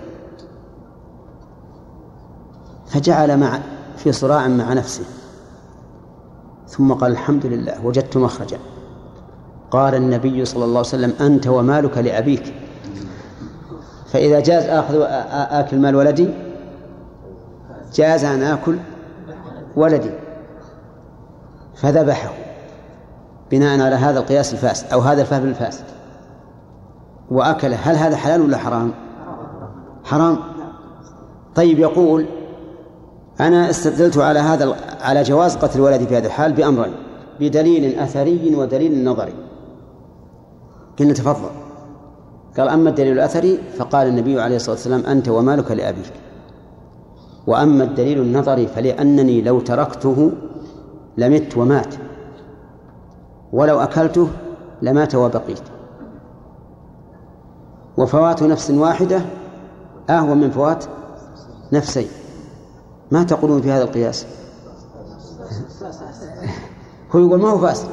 فجعل مع في صراع مع نفسه، ثم قال الحمد لله وجدت مخرجا. قال النبي صلى الله عليه وسلم أنت ومالك لأبيك، فإذا جاز أخذ آكل مال ولدي جاز أن آكل ولدي، فذبحه بناء على هذا القياس الفاسد أو هذا الفهم الفاسد وأكله. هل هذا حلال ولا حرام؟ حرام. طيب، يقول أنا استدلت على هذا على جواز قتل ولدي في هذا الحال بأمرين، بدليل أثري ودليل نظري. قلنا تفضل. قال أما الدليل الأثري فقال النبي عليه الصلاة والسلام أنت ومالك لأبيك، وأما الدليل النظري فلأنني لو تركته لمت ومات، ولو أكلته لمات وبقيت، وفوات نفس واحدة أهون من فوات نفسين. ما تقولون في هذا القياس؟ هو يقول ما هو فاسد،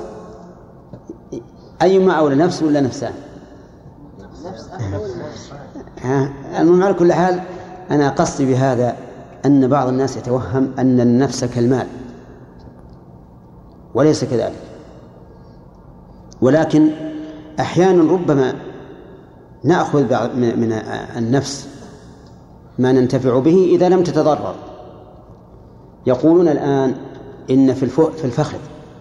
أيما أولى، نفس ولا نفسان؟ المهم على كل حال أنا قصدي بهذا أن بعض الناس يتوهم أن النفس كالمال، وليس كذلك. ولكن أحيانا ربما نأخذ من النفس ما ننتفع به إذا لم تتضرر. يقولون الآن إن في الفخذ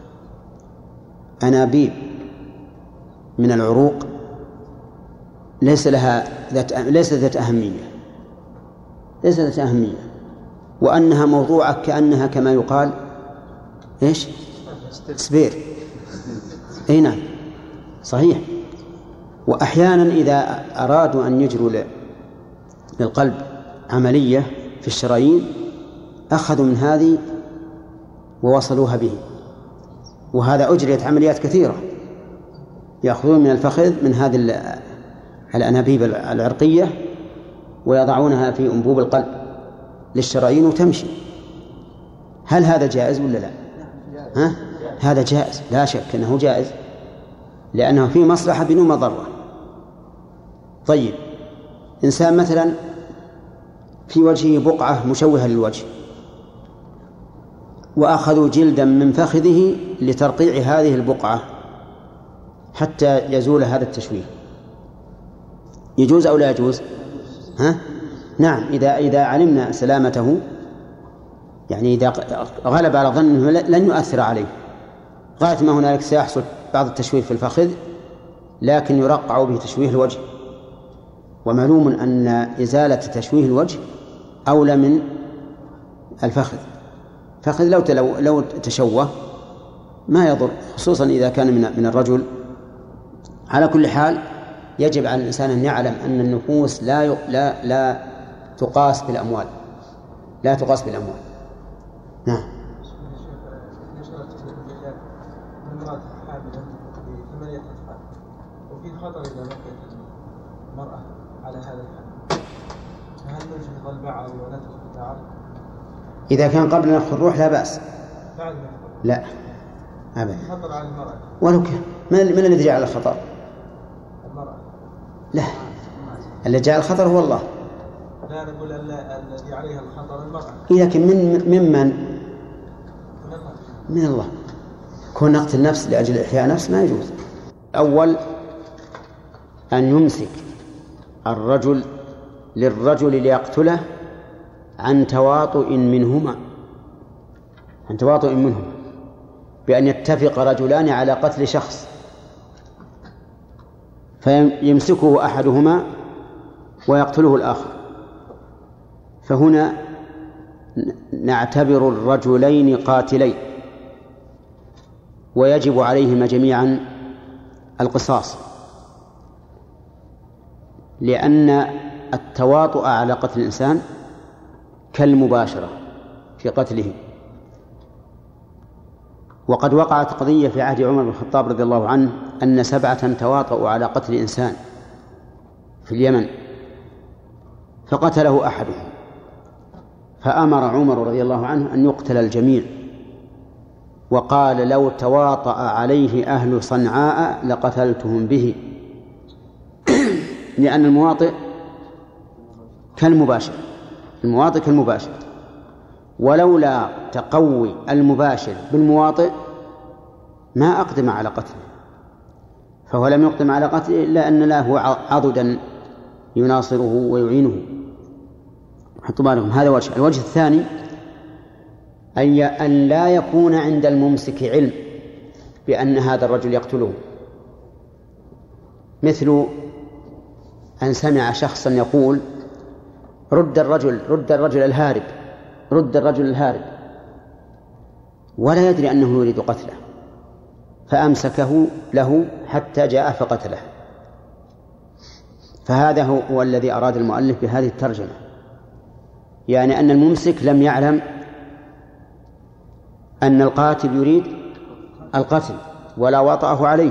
أنابيب من العروق ليس لها ذات ليست ذات أهمية ليست ذات أهمية وأنها موضوعة كأنها كما يقال إيش سبير. أي نعم صحيح. وأحيانا إذا أرادوا أن يجروا للقلب عملية في الشرايين أخذوا من هذه ووصلوها به، وهذا أجريت عمليات كثيرة، يأخذون من الفخذ من هذه الأنابيب العرقية ويضعونها في أنبوب القلب للشرايين وتمشي. هل هذا جائز ولا لا؟ ها؟ هذا جائز لا شك أنه جائز، لأنه فيه مصلحة بدون مضرة. طيب إنسان مثلا في وجهه بقعة مشوهة للوجه، وأخذوا جلدا من فخذه لترقيع هذه البقعة حتى يزول هذا التشويه، يجوز أو لا يجوز؟ ها؟ نعم، إذا إذا علمنا سلامته، يعني إذا غلب على ظنه لن يؤثر عليه، غاية ما هنالك سيحصل بعض التشويه في الفخذ لكن يرقع به تشويه الوجه، ومعلوم أن إزالة تشويه الوجه أولى من الفخذ. فخذ لو لو تشوه ما يضر، خصوصا إذا كان من من الرجل. على كل حال يجب على الإنسان أن يعلم أن النفوس لا لا لا تقاس بالأموال، لا تقاس بالأموال. نعم. وفي خطر إذا بقيت المرأة على هذا الحال، فهل نجهض البعض ونترك التعارض؟ إذا كان قبل نفخ الروح لا بأس. بعد لا أبدا. خطر على المرأة ولو كان من من الذي جعل الخطر؟ المرأة. لا، الذي جعل الخطر هو الله. لا نقول الذي عليها الخطر المرأة. لكن من ممن؟ من الله. كون نقتل النفس لأجل إحياء نفس ما يجوز. أول أن يمسك الرجل للرجل ليقتله عن تواطؤ منهما، عن تواطؤ منهما بأن يتفق رجلان على قتل شخص فيمسكه أحدهما ويقتله الآخر، فهنا نعتبر الرجلين قاتلين ويجب عليهما جميعا القصاص، لأن التواطؤ على قتل الإنسان كالمباشرة في قتله. وقد وقعت قضية في عهد عمر بن الخطاب رضي الله عنه أن سبعة تواطؤوا على قتل إنسان في اليمن فقتله أحدهم، فأمر عمر رضي الله عنه أن يقتل الجميع، وقال لو تواطأ عليه أهل صنعاء لقتلتهم به، لأن المواطئ كالمباشر، المواطئ كالمباشر، ولولا تقوي المباشر بالمواطئ ما أقدم على قتله، فهو لم يقدم على قتله إلا أن له عضدا يناصره ويعينه. حطوا بالكم، هذا وجه. الوجه الثاني أن لا يكون عند الممسك علم بأن هذا الرجل يقتله، مثل أن سمع شخصا يقول رد الرجل رد الرجل الهارب رد الرجل الهارب، ولا يدري أنه يريد قتله، فأمسكه له حتى جاء فقتله. فهذا هو الذي أراد المؤلف بهذه الترجمة، يعني أن الممسك لم يعلم أن القاتل يريد القتل ولا وطأه عليه،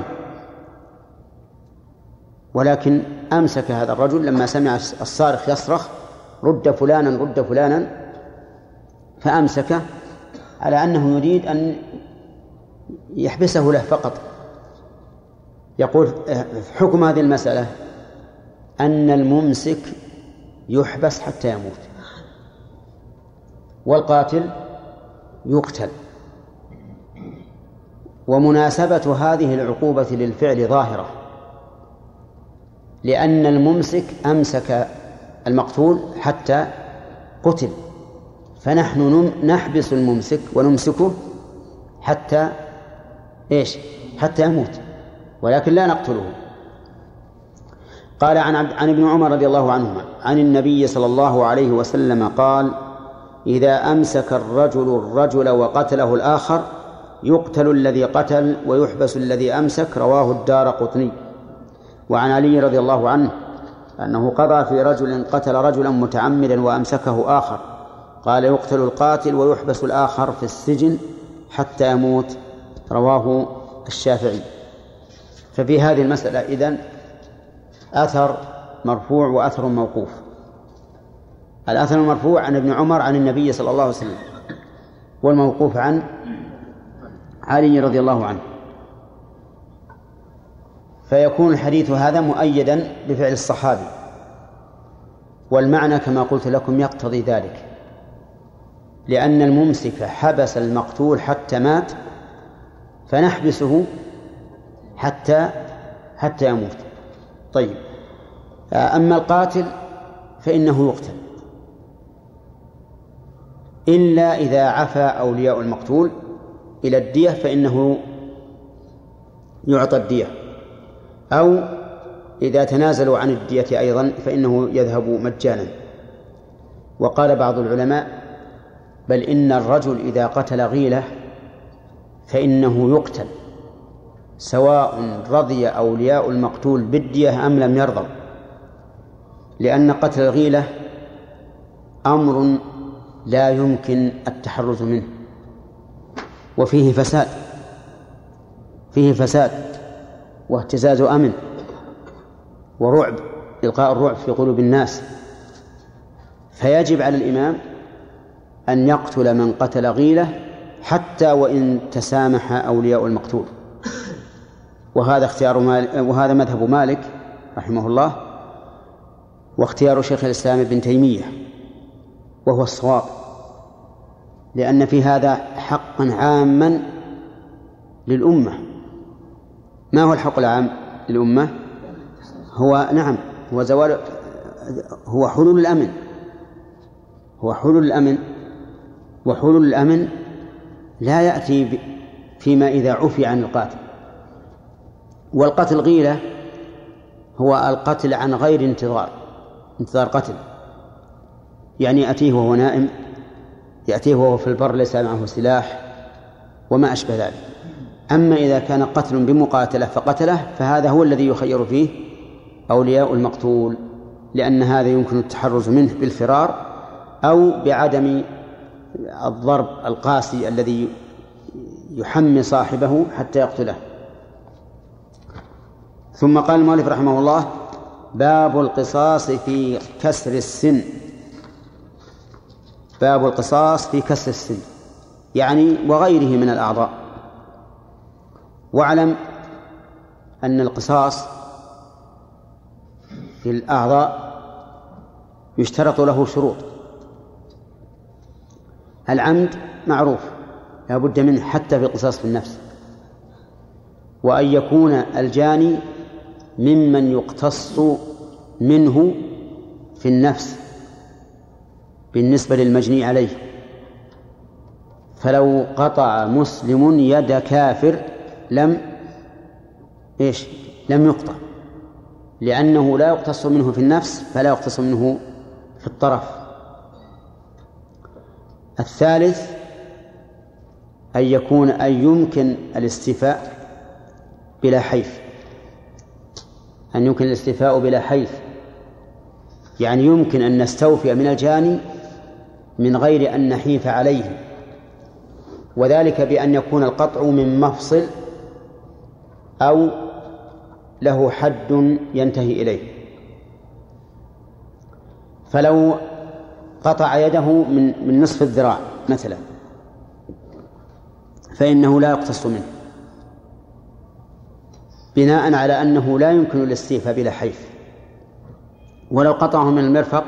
ولكن أمسك هذا الرجل لما سمع الصارخ يصرخ رد فلانا رد فلانا، فأمسكه على أنه يريد أن يحبسه له فقط. يقول حكم هذه المسألة أن الممسك يحبس حتى يموت والقاتل يقتل. ومناسبة هذه العقوبة للفعل ظاهرة، لأن الممسك أمسك المقتول حتى قتل، فنحن نحبس الممسك ونمسكه حتى إيش؟ حتى يموت، ولكن لا نقتله. قال عن, عن ابن عمر رضي الله عنهما عن النبي صلى الله عليه وسلم قال: إذا أمسك الرجل الرجل وقتله الآخر يقتل الذي قتل ويحبس الذي أمسك. رواه الدارقطني. وعن علي رضي الله عنه أنه قضى في رجل قتل رجلا متعمدا وأمسكه آخر، قال يقتل القاتل ويحبس الآخر في السجن حتى يموت. رواه الشافعي. ففي هذه المسألة إذن أثر مرفوع وأثر موقوف. الأثر المرفوع عن ابن عمر عن النبي صلى الله عليه وسلم، والموقوف عن علي رضي الله عنه. فيكون الحديث هذا مؤيدا بفعل الصحابي، والمعنى كما قلت لكم يقتضي ذلك، لأن الممسك حبس المقتول حتى مات، فنحبسه حتى حتى يموت. طيب، أما القاتل فإنه يقتل إلا إذا عفى أولياء المقتول إلى الدية فإنه يعطى الدية، أو إذا تنازلوا عن الدية أيضا فإنه يذهب مجانا. وقال بعض العلماء بل إن الرجل إذا قتل غيلة فإنه يقتل سواء رضي أولياء المقتول بالدية أم لم يرضوا، لأن قتل الغيلة أمر لا يمكن التحرز منه، وفيه فساد فيه فساد واهتزاز أمن ورعب، إلقاء الرعب في قلوب الناس. فيجب على الإمام أن يقتل من قتل غيلة حتى وإن تسامح أولياء المقتول. وهذا اختيار مالك، وهذا مذهب مالك رحمه الله، واختيار شيخ الإسلام ابن تيمية، وهو الصواب، لأن في هذا حقا عاما للأمة. ما هو الحق العام للأمة؟ هو نعم هو زوال هو حلول الأمن هو حلول الأمن وحلول الأمن لا يأتي فيما إذا عفي عن القاتل. والقتل غيلة هو القتل عن غير انتظار انتظار قتل، يعني يأتيه وهو نائم، يأتيه وهو في البر ليس معه سلاح وما أشبه ذلك. أما إذا كان قتل بمقاتلة فقتله فهذا هو الذي يخير فيه أولياء المقتول، لأن هذا يمكن التحرز منه بالفرار أو بعدم الضرب القاسي الذي يحمي صاحبه حتى يقتله. ثم قال المؤلف رحمه الله: باب القصاص في كسر السن. باب القصاص في كسر السن يعني وغيره من الأعضاء. واعلم أن القصاص في الأعضاء يشترط له شروط. العمد معروف لا بد منه حتى في القصاص في النفس، وأن يكون الجاني ممن يقتص منه في النفس بالنسبة للمجني عليه. فلو قطع مسلم يد كافر لم إيش لم يقطع، لأنه لا يقتص منه في النفس فلا يقتص منه في الطرف. الثالث أن يكون أن يمكن الاستيفاء بلا حيف أن يمكن الاستيفاء بلا حيف يعني يمكن أن نستوفي من الجاني من غير أن نحيف عليه، وذلك بأن يكون القطع من مفصل أو له حد ينتهي إليه. فلو قطع يده من من نصف الذراع مثلا فإنه لا يقتص منه، بناء على أنه لا يمكن الاستيفاء بلا حيف. ولو قطعه من المرفق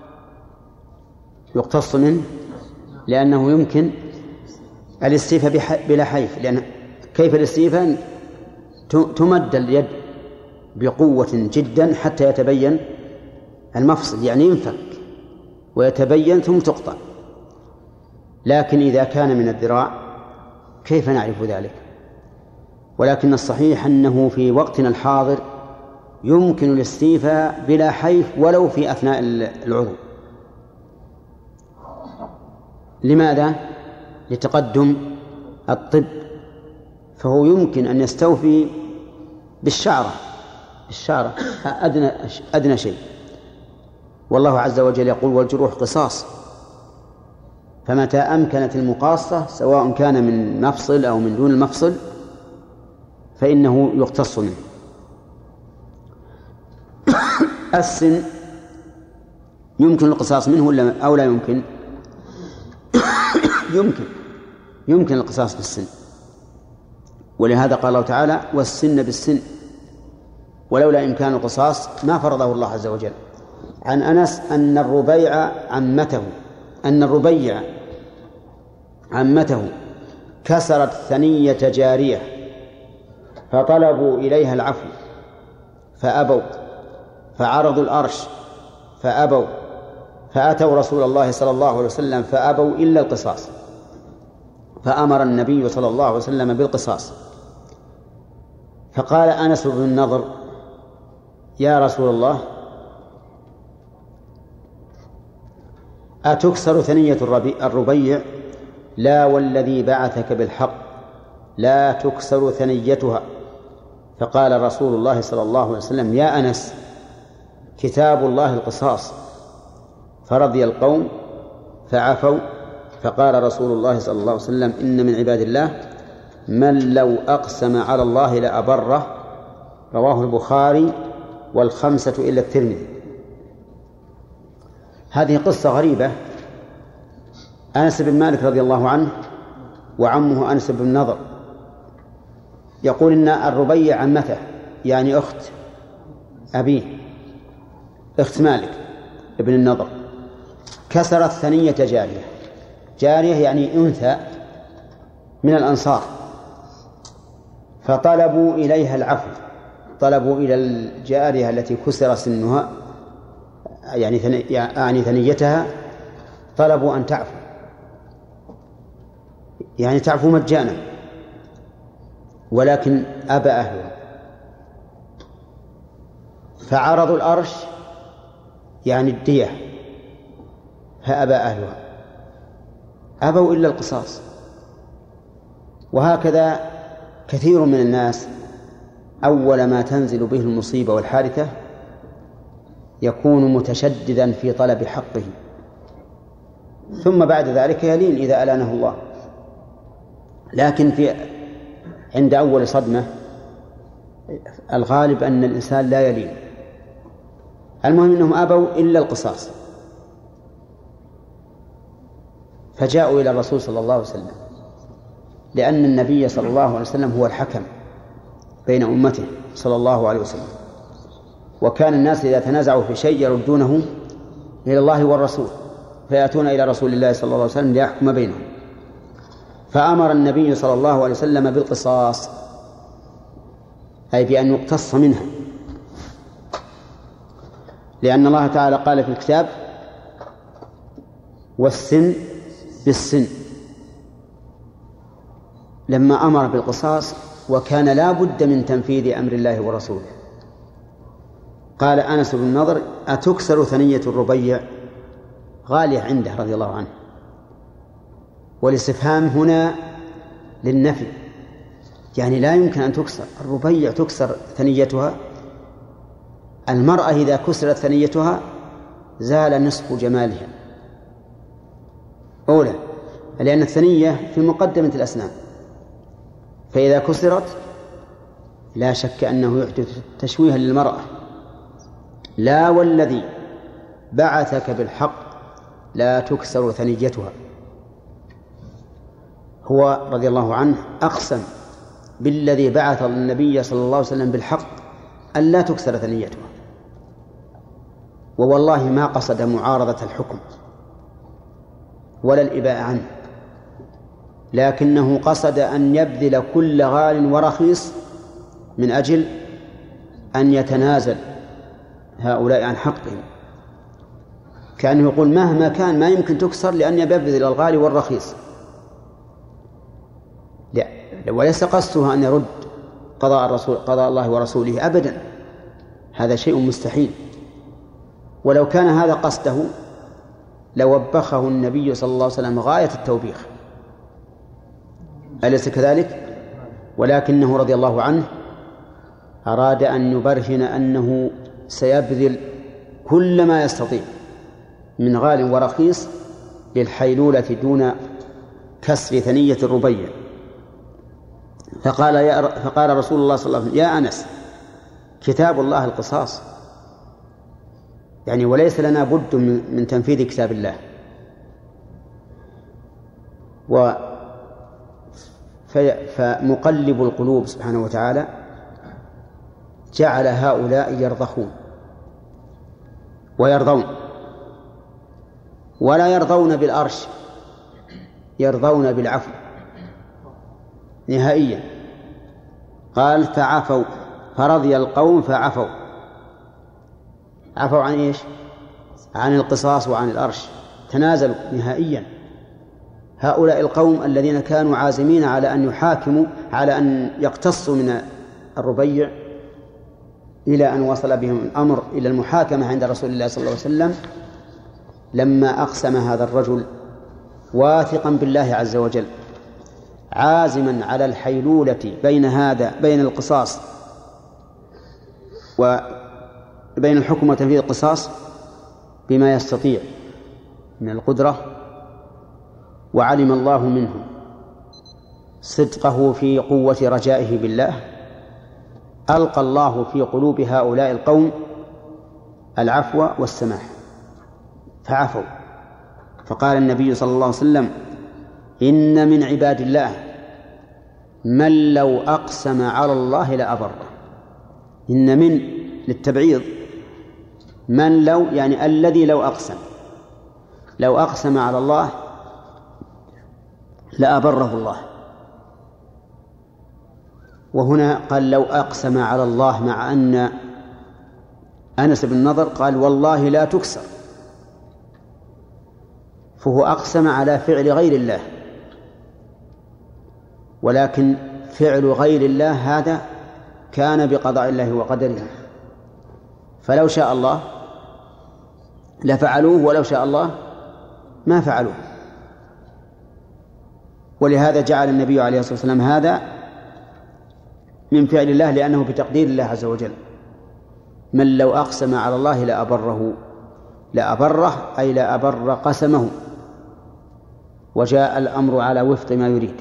يقتص منه لأنه يمكن الاستيفاء بلا حيف، لأن كيف الاستيفاء؟ تمد اليد بقوة جدا حتى يتبين المفصل، يعني ينفك ويتبين ثم تقطع. لكن إذا كان من الذراع كيف نعرف ذلك؟ ولكن الصحيح أنه في وقتنا الحاضر يمكن الاستيفاء بلا حيف ولو في أثناء العضو. لماذا؟ لتقدم الطب فهو يمكن أن يستوفي بالشعرة بالشعرة أدنى, أدنى شيء. والله عز وجل يقول والجروح قصاص، فمتى أمكنت المقاصة سواء كان من مفصل أو من دون المفصل فإنه يقتص منه. السن يمكن القصاص منه أو لا يمكن؟ يمكن يمكن القصاص بالسن، ولهذا قال الله تعالى والسن بالسن، ولولا إمكان القصاص ما فرضه الله عز وجل. عن أنس أن الربيع عمته أن الربيع عمته كسرت ثنية جارية فطلبوا إليها العفو فأبوا، فعرضوا الأرش فأبوا، فأتوا رسول الله صلى الله عليه وسلم فأبوا إلا القصاص، فأمر النبي صلى الله عليه وسلم بالقصاص. فقال أنس بن النضر يا رسول الله أتكسر ثنية الربيع؟ لا والذي بعثك بالحق لا تكسر ثنيتها. فقال رسول الله صلى الله عليه وسلم يا أنس كتاب الله القصاص، فرضي القوم فعفوا. فقال رسول الله صلى الله عليه وسلم إن من عباد الله من لو أقسم على الله لأبره، رواه البخاري والخمسة إلا الترمذي. هذه قصة غريبة. أنس بن مالك رضي الله عنه وعمه أنس بن النضر يقول إن الربيع عمته يعني أخت أبيه أخت مالك ابن النضر كسرت ثنية جارية. جارية يعني أنثى من الأنصار، فطلبوا إليها العفو، طلبوا إلى الجارية التي كسر سنها يعني يعني ثنيتها، طلبوا أن تعفو يعني تعفو مجانا، ولكن أبى أهلها، فعرضوا الأرش يعني الدية، فأبى أهلها، أبوا إلا القصاص. وهكذا كثير من الناس أول ما تنزل به المصيبة والحادثة يكون متشددا في طلب حقه، ثم بعد ذلك يلين إذا ألانه الله. لكن في عند أول صدمة الغالب أن الإنسان لا يلين. المهم أنهم أبوا إلا القصاص، فجاءوا إلى الرسول صلى الله عليه وسلم، لأن النبي صلى الله عليه وسلم هو الحكم بين أمته صلى الله عليه وسلم، وكان الناس إذا تنازعوا في شيء يردونه إلى الله والرسول، فيأتون إلى رسول الله صلى الله عليه وسلم ليحكم بينهم. فأمر النبي صلى الله عليه وسلم بالقصاص، أي بأن يقتص منها، لأن الله تعالى قال في الكتاب والسن بالسن، لما أمر بالقصاص وكان لا بد من تنفيذ أمر الله ورسوله. قال أنس بن النضر أتكسر ثنية الربيع؟ غالية عنده رضي الله عنه، والاستفهام هنا للنفي، يعني لا يمكن أن تكسر الربيع، تكسر ثنيتها. المرأة إذا كسرت ثنيتها زال نصف جمالها، أولى لأن الثنية في مقدمة الأسنان، فإذا كسرت لا شك أنه يحدث تشويها للمرأة. لا والذي بعثك بالحق لا تكسر ثنيتها. هو رضي الله عنه أقسم بالذي بعث النبي صلى الله عليه وسلم بالحق أن لا تكسر ثنيتها، ووالله ما قصد معارضة الحكم ولا الإباء عنه، لكنه قصد أن يبذل كل غال ورخيص من أجل أن يتنازل هؤلاء عن حقهم، كأنه يقول مهما كان ما يمكن تكسر لأن يبذل الغالي والرخيص. لا، وليس قصده أن يرد قضاء الرسول قضاء الله ورسوله أبدا، هذا شيء مستحيل. ولو كان هذا قصده لوبخه النبي صلى الله عليه وسلم غاية التوبيخ، أليس كذلك؟ ولكنه رضي الله عنه أراد أن يبرهن أنه سيبذل كل ما يستطيع من غال ورخيص للحيلولة دون كسر ثنية الربيع. فقال, يا فقال رسول الله صلى الله عليه وسلم: يا أنس، كتاب الله القصاص، يعني وليس لنا بد من تنفيذ كتاب الله. و فمقلب القلوب سبحانه وتعالى جعل هؤلاء يرضخون ويرضون، ولا يرضون بالأرش، يرضون بالعفو نهائيا. قال: فعفوا، فرضي القوم فعفوا. عفوا عن إيش؟ عن القصاص وعن الأرش، تنازلوا نهائيا. هؤلاء القوم الذين كانوا عازمين على أن يحاكموا، على أن يقتصوا من الربيع، إلى أن وصل بهم الأمر إلى المحاكمة عند رسول الله صلى الله عليه وسلم، لما أقسم هذا الرجل واثقا بالله عز وجل، عازما على الحيلولة بين هذا بين القصاص وبين الحكم وتنفيذ القصاص بما يستطيع من القدرة، وعلم الله منه صدقه في قوة رجائه بالله، ألقى الله في قلوب هؤلاء القوم العفو والسماح فعفوا. فقال النبي صلى الله عليه وسلم: إن من عباد الله من لو أقسم على الله لأبره. إن من للتبعيض، من لو يعني الذي لو أقسم، لو أقسم على الله لأبره الله. وهنا قال لو أقسم على الله، مع أن أنس بن نضر قال: والله لا تكسر، فهو أقسم على فعل غير الله، ولكن فعل غير الله هذا كان بقضاء الله وقدره، فلو شاء الله لفعلوه، ولو شاء الله ما فعلوه. ولهذا جعل النبي عليه الصلاة والسلام هذا من فعل الله، لأنه بتقدير الله عز وجل. من لو أقسم على الله لأبره، لأبره أي لأبر قسمه، وجاء الأمر على وفق ما يريد.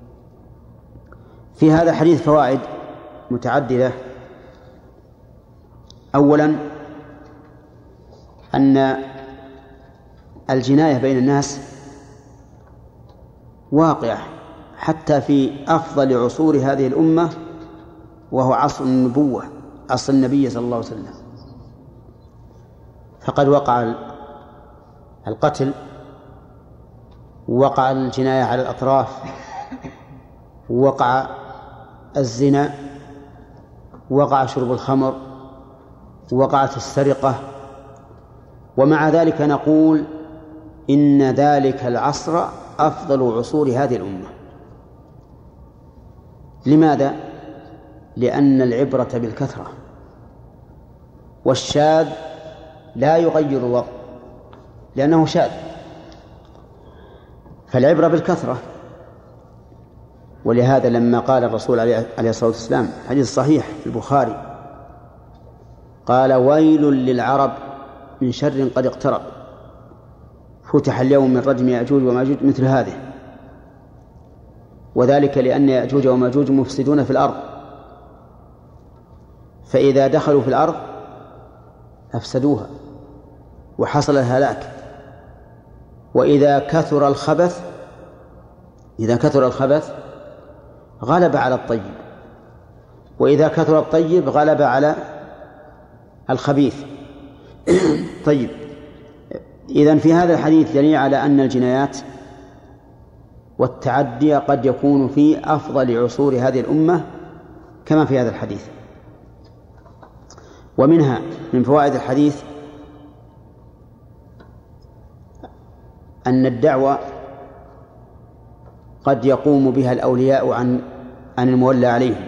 في هذا الحديث فوائد متعددة. أولا أن الجناية بين الناس واقعة حتى في أفضل عصور هذه الأمة، وهو عصر النبوة، عصر النبي صلى الله عليه وسلم. فقد وقع القتل، وقع الجناية على الأطراف، وقع الزنا، وقع شرب الخمر، وقعت السرقة، ومع ذلك نقول إن ذلك العصر أفضل عصور هذه الأمة. لماذا؟ لأن العبرة بالكثرة، والشاذ لا يغير الوضع لأنه شاذ، فالعبرة بالكثرة. ولهذا لما قال الرسول عليه الصلاة والسلام حديث صحيح في البخاري، قال: ويل للعرب من شر قد اقترب، فتح اليوم من رجم يأجوج وماجوج مثل هذه. وذلك لأن يأجوج وماجوج مفسدون في الأرض، فإذا دخلوا في الأرض أفسدوها وحصل الهلاك. وإذا كثر الخبث إذا كثر الخبث غلب على الطيب، وإذا كثر الطيب غلب على الخبيث. طيب، إذن في هذا الحديث دليل على أن الجنايات والتعدي قد يكون في أفضل عصور هذه الأمة كما في هذا الحديث. ومنها من فوائد الحديث أن الدعوة قد يقوم بها الأولياء عن عن المولى عليهم،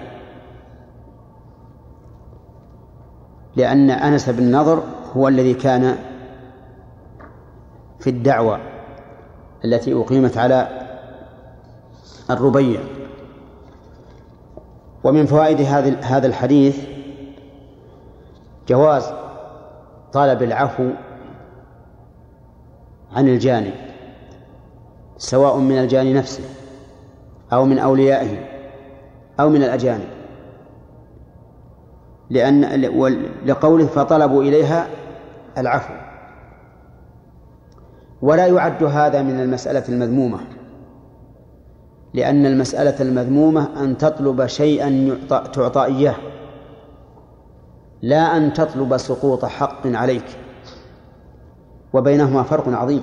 لأن أنس بن نضر هو الذي كان في الدعوة التي أقيمت على الربيع. ومن فوائد هذا الحديث جواز طلب العفو عن الجاني، سواء من الجاني نفسه أو من أوليائه أو من الأجانب، لأن لقوله فطلبوا إليها العفو. ولا يعد هذا من المسألة المذمومة، لأن المسألة المذمومة أن تطلب شيئا تعطى إياه، لا أن تطلب سقوط حق عليك، وبينهما فرق عظيم.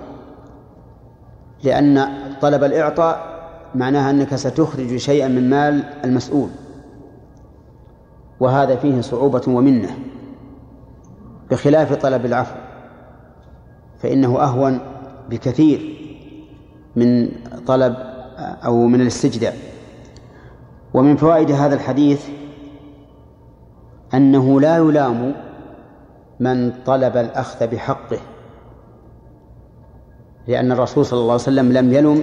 لأن طلب الإعطاء معناها أنك ستخرج شيئا من مال المسؤول، وهذا فيه صعوبة ومنة، بخلاف طلب العفو فإنه أهون بكثير من طلب أو من الاستجداء. ومن فوائد هذا الحديث أنه لا يلام من طلب الأخذ بحقه، لأن الرسول صلى الله عليه وسلم لم يلم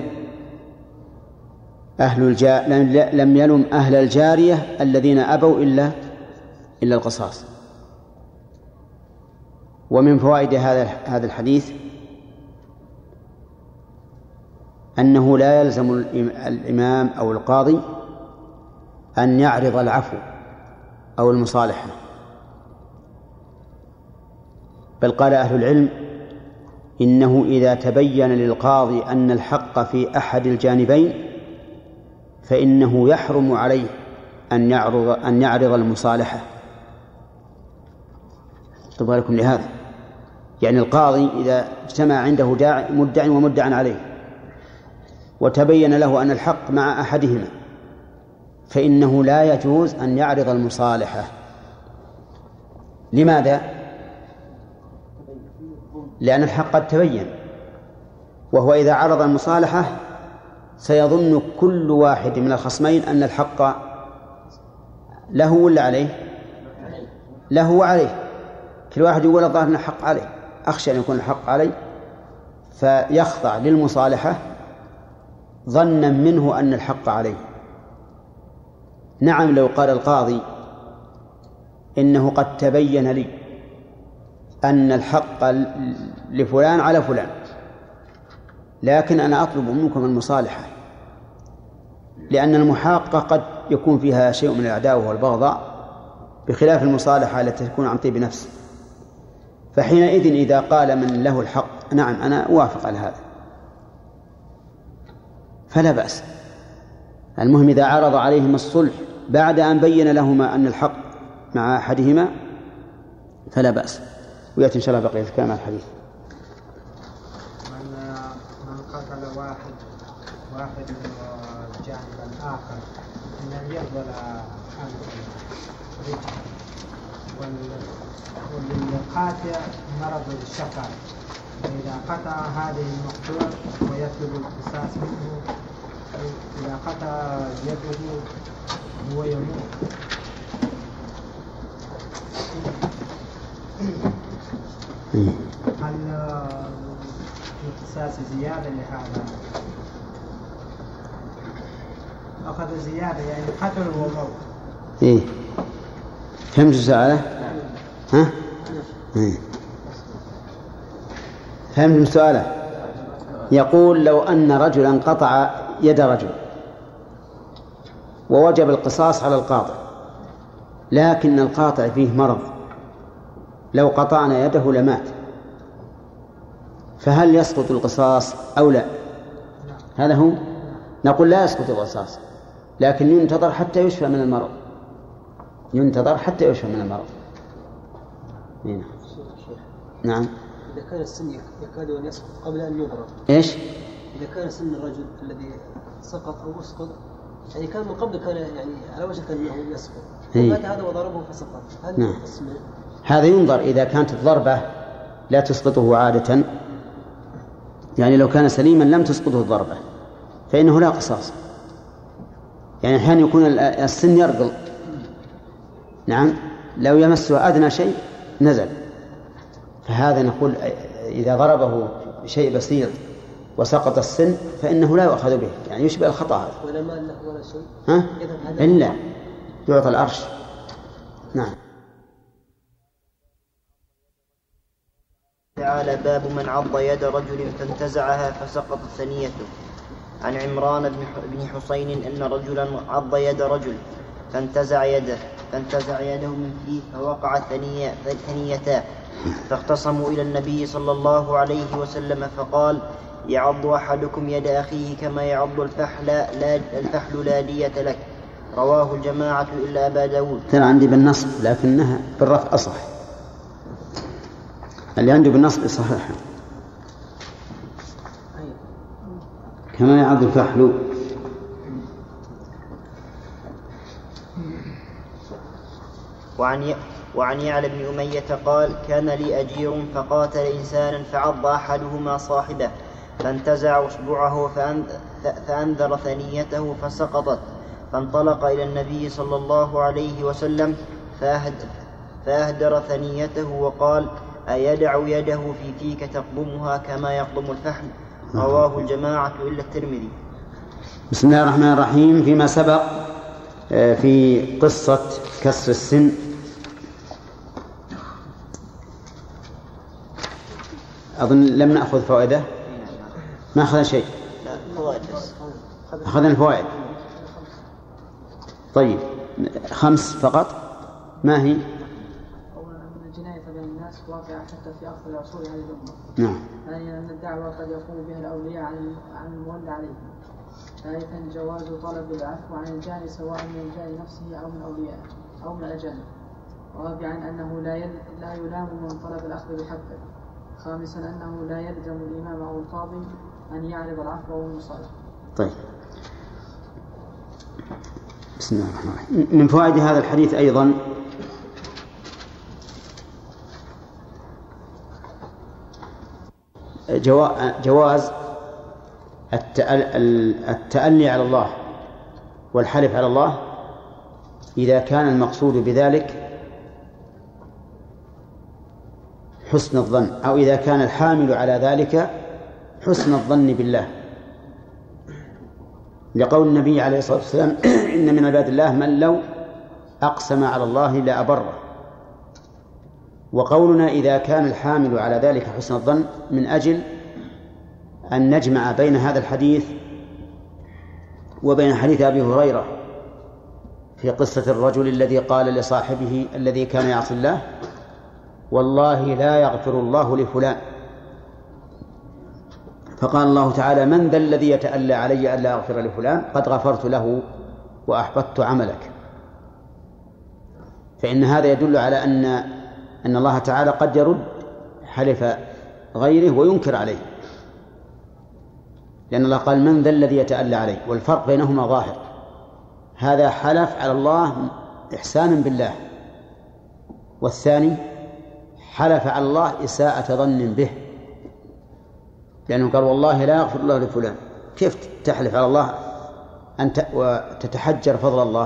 أهل الجا... لم يلم أهل الجارية الذين أبوا إلا إلا القصاص. ومن فوائد هذا هذا الحديث أنه لا يلزم الإمام أو القاضي أن يعرض العفو أو المصالحة، بل قال أهل العلم إنه إذا تبين للقاضي أن الحق في أحد الجانبين فإنه يحرم عليه أن يعرض أن يعرض المصالحة. طب لكم لهذا، يعني القاضي إذا اجتمع عنده مدع ومدعى عليه وتبين له أن الحق مع أحدهما فإنه لا يجوز أن يعرض المصالحة. لماذا؟ لأن الحق قد تبين، وهو إذا عرض المصالحة سيظن كل واحد من الخصمين أن الحق له ولا عليه؟ له وعليه. كل واحد يقول الظاهر أن الحق عليه، أخشى أن يكون الحق عليه، فيخضع للمصالحة ظنا منه أن الحق عليه. نعم، لو قال القاضي إنه قد تبين لي أن الحق لفلان على فلان، لكن أنا أطلب منكم المصالحة، لأن المحاقة قد يكون فيها شيء من العداوة والبغضاء بخلاف المصالحة التي تكون عن طيب نفس. فحينئذ إذا قال من له الحق نعم أنا أوافق على هذا فلا بأس. المهم إذا عرض عليهم الصلح بعد أن بين لهما أن الحق مع أحدهما فلا بأس. ويأتي إن شاء الله بقية الكلام على الحديث. من من قتل واحد واحد الجانب الآخر من اليد ولا حنف وللقاتل مرض الشفا، إذا قطع هذه المقطوع ويطلب القصاص منه، إذا قطع يده هو يموت. هل القصاص زيادة لهذا؟ أخذ زيادة يعني قتل وموت. إيه فهمت سؤاله؟ ها؟ إيه. فهمت سؤاله؟ يقول لو أن رجلا قطع يد رجل ووجب القصاص على القاطع، لكن القاطع فيه مرض، لو قطعنا يده لمات، فهل يسقط القصاص أو لا؟ هذا هو. نقول لا يسقط القصاص، لكن ينتظر حتى يشفى من المرض، ينتظر حتى يشفى من المرض. هنا. نعم. إذا كان السن يكاد أن يسقط قبل أن يضرب. إيش؟ إذا كان سن الرجل الذي سقط أو يسقط يعني كان من قبل كان يعني على وشك أنه يسقط، ومات هذا وضربه فسقط، هل نعم. اسمه؟ هذا ينظر إذا كانت الضربة لا تسقطه عادة، يعني لو كان سليما لم تسقطه الضربة فإنه لا قصاص. يعني أحيانا يكون السن يرقل، نعم، لو يمسه أدنى شيء نزل، فهذا نقول إذا ضربه شيء بسيط وسقط السن فإنه لا يؤخذ به، يعني يشبه الخطأ هذا. ولا مال له ولا شيء. ها؟ إلا يعطى العرش. نعم. تعالى باب من عض يد رجل فانتزعها فسقطت ثنيته. عن عمران بن حسين أن رجلا عض يد رجل فانتزع يده فانتزع يده من فيه فوقعت ثنيتاه، فاختصموا إلى النبي صلى الله عليه وسلم فقال: يعض أحدكم يد أخيه كما يعض الفحل لا, الفحل لا دية لك. رواه الجماعة إلا أبا داود. ترى عندي بالنصب لكنها بالرفع أصح، اللي عنده بالنصب صحيح. كما يعض الفحل. وعن وعن يعلى بن أمية قال: كان لي أجير فقاتل إنسانا فعض أحدهما صاحبه فانتزع أصبعه فأنذر ثنيته فسقطت، فانطلق إلى النبي صلى الله عليه وسلم فأهدر ثنيته وقال: أيدع يده في فيك تقضمها كما يقضم الفحل؟ رواه الجماعة إلا الترمذي. بسم الله الرحمن الرحيم. فيما سبق في قصة كسر السن أظن لم نأخذ فوائده، ما أخذنا شيء، أخذنا الفوائد. طيب خمس فقط. ما هي؟ أولا أن الجناية بين الناس واقعة حتى في آخر العصور هذه الأمة. نعم. ثانيا أن الدعوة قد يقوم بها الأولياء عن المولى عليهم. ثالثا جواز طلب العفو عن الجاني سواء من الجاني نفسه أو من أوليائه أو من الأجانب. رابعا أنه لا لا يلام من طلب الأخذ بحقه. خامسا أنه لا يلزم الإمام أو القاضي أن يعرض العفو والمصالحة. طيب. بسم الله الرحمن الرحيم. من فوائد هذا الحديث أيضا جواز التألي على الله والحلف على الله إذا كان المقصود بذلك حسن الظن، أو إذا كان الحامل على ذلك حسن الظن بالله، لقول النبي عليه الصلاة والسلام: إن من عباد الله من لو أقسم على الله لأبره. وقولنا إذا كان الحامل على ذلك حسن الظن من أجل أن نجمع بين هذا الحديث وبين حديث أبي هريرة في قصة الرجل الذي قال لصاحبه الذي كان يعصي الله: والله لا يغفر الله لفلان. فقال الله تعالى: من ذا الذي يتألى علي ألا أغفر لفلان؟ قد غفرت له وأحبطت عملك. فإن هذا يدل على أن أن الله تعالى قد يرد حلف غيره وينكر عليه، لأن الله قال: من ذا الذي يتألى عليه، والفرق بينهما ظاهر. هذا حلف على الله إحسانا بالله، والثاني حلف على الله إساءة ظن به، لأنه قال: والله لا يغفر الله لفلان. كيف تحلف على الله أنت وتتحجر فضل الله؟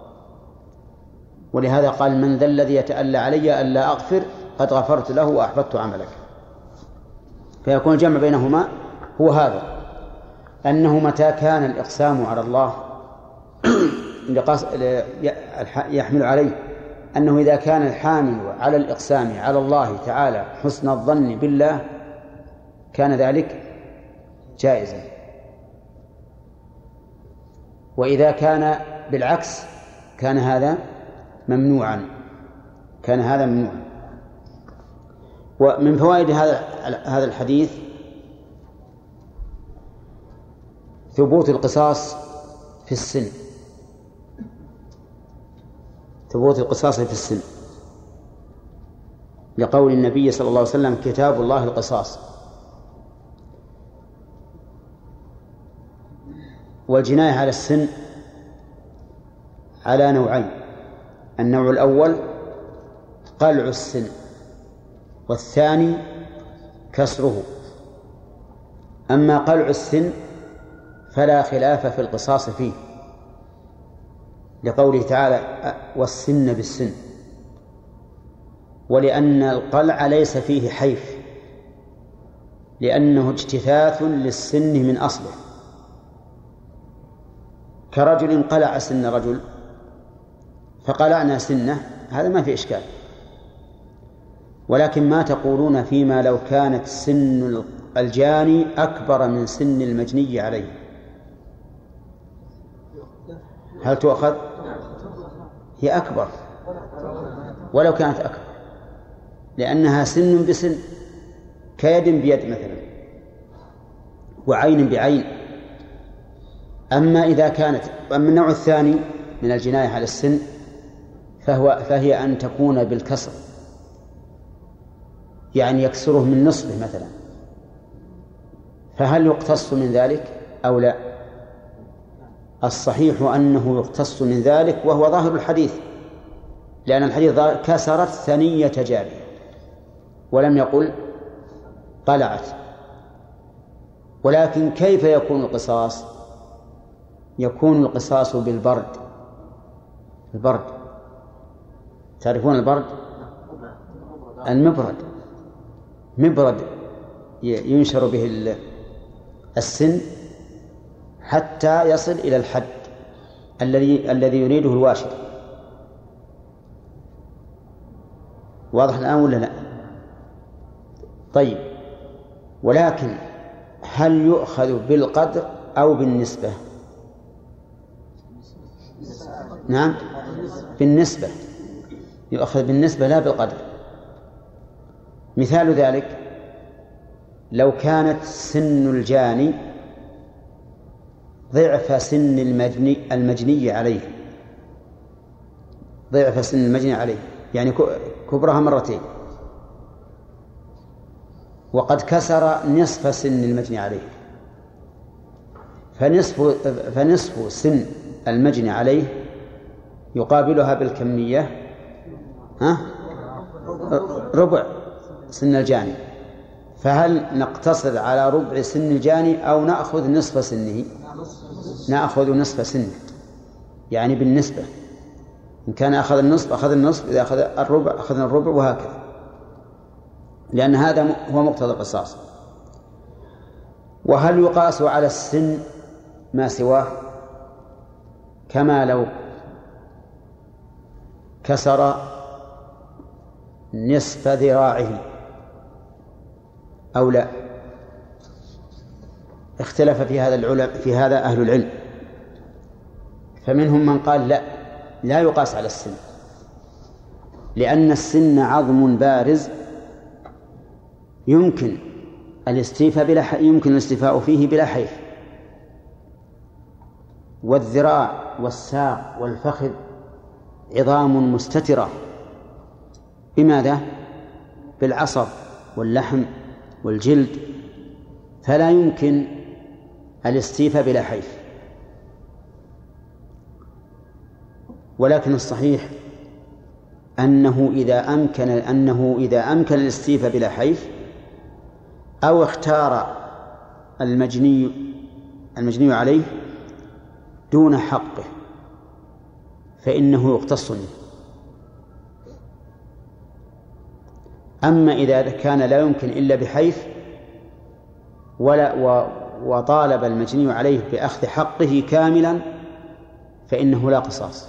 ولهذا قال: من ذا الذي يتألى علي ألا أغفر قد غفرت له وأحبطت عملك. فيكون الجمع بينهما هو هذا، أنه متى كان الإقسام على الله يحمل عليه أنه إذا كان الحامل على الإقسام على الله تعالى حسن الظن بالله كان ذلك جائزا، وإذا كان بالعكس كان هذا ممنوعا كان هذا ممنوعا. ومن فوائد هذا هذا الحديث ثبوت القصاص في السن ثبوت القصاص في السن لقول النبي صلى الله عليه وسلم: كتاب الله القصاص. والجناية على السن على نوعين: النوع الأول قلع السن، والثاني كسره. أما قلع السن فلا خلاف في القصاص فيه، لقوله تعالى: والسن بالسن، ولأن القلع ليس فيه حيف، لأنه اجتثاث للسن من أصله، كرجل قلع سن رجل فقلعنا سنه هذا ما في إشكال. ولكن ما تقولون فيما لو كانت سن الجاني أكبر من سن المجني عليه، هل تؤخذ؟ هي أكبر ولو كانت أكبر، لأنها سن بسن، كيد بيد مثلا وعين بعين. أما إذا كانت أما النوع الثاني من الجناية على السن فهو فهي أن تكون بالكسر، يعني يكسره من نصفه مثلا، فهل يقتص من ذلك أو لا؟ الصحيح أنه يقتص من ذلك، وهو ظاهر الحديث، لأن الحديث كسرت ثنية جارية ولم يقل قلعت. ولكن كيف يكون القصاص؟ يكون القصاص بالبرد. البرد، تعرفون البرد؟ المبرد، مبرد ينشر به السن حتى يصل إلى الحد الذي الذي يريده الواشي. واضح الآن ولا لا؟ طيب، ولكن هل يؤخذ بالقدر أو بالنسبة؟ نعم، بالنسبة، يؤخذ بالنسبة لا بالقدر. مثال ذلك لو كانت سن الجاني ضعف سن المجني, المجني عليه، ضعف سن المجني عليه يعني كبرها مرتين، وقد كسر نصف سن المجني عليه، فنصف, فنصف سن المجني عليه يقابلها بالكمية ها؟ ربع سن الجاني. فهل نقتصر على ربع سن الجاني أو نأخذ نصف سنه؟ نأخذ نصف سنه، يعني بالنسبة، إن كان أخذ النصف أخذ النصف، إذا أخذ الربع أخذنا الربع، وهكذا، لأن هذا هو مقتضى القصاص. وهل يقاس على السن ما سواه؟ كما لو كسر نصف ذراعه أو لا؟ اختلف في هذا العلم في هذا أهل العلم، فمنهم من قال لا لا يقاس على السن، لأن السن عظم بارز يمكن الاستيفاء بلا يمكن الاستيفاء فيه بلا حيف، والذراع والساق والفخذ عظام مستترة. بماذا؟ بالعصب واللحم والجلد، فلا يمكن الاستيفاء بلا حيف. ولكن الصحيح أنه إذا أمكن أنه إذا أمكن الاستيفاء بلا حيف، أو اختار المجني المجني عليه دون حقه، فإنه يقتص منه. أما إذا كان لا يمكن إلا بحيف ولا وطالب المجني عليه بأخذ حقه كاملا، فإنه لا قصاص.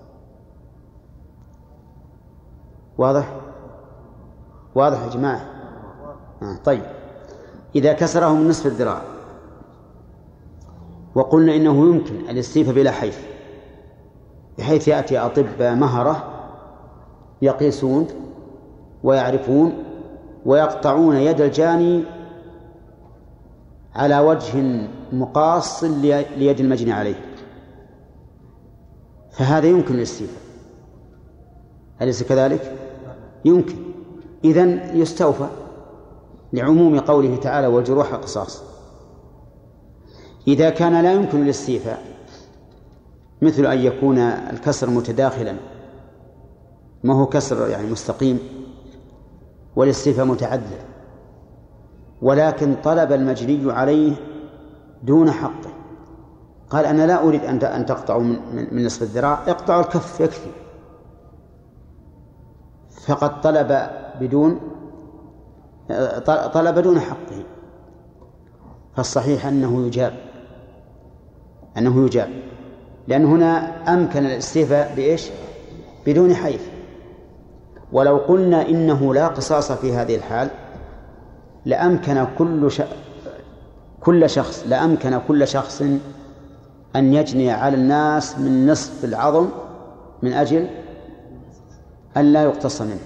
واضح؟ واضح يا جماعة؟ آه طيب، إذا كسره من نصف الذراع وقلنا إنه يمكن الاستيفاء بلا حيف، بحيث يأتي أطباء مهرة يقيسون ويعرفون ويقطعون يد الجاني على وجه مقاص ليد المجني عليه، فهذا يمكن الاستيفاء، أليس كذلك؟ يمكن، إذن يستوفى لعموم قوله تعالى والجروح قصاص. إذا كان لا يمكن الاستيفاء، مثل أن يكون الكسر متداخلا، ما هو كسر يعني مستقيم، والاستيفاء متعدد، ولكن طلب المجني عليه دون حقه، قال أنا لا أريد أن تقطعوا من نصف الذراع، اقطعوا الكف يكفي، فقد طلب بدون طلب دون حقه، فالصحيح أنه يجاب أنه يجاب لأن هنا أمكن الاستيفاء بإيش؟ بدون حيف. ولو قلنا إنه لا قصاص في هذه الحال لأمكن كل ش... كل شخص لأمكن كل شخص أن يجني على الناس من نصف العظم من أجل أن لا يقتص منه،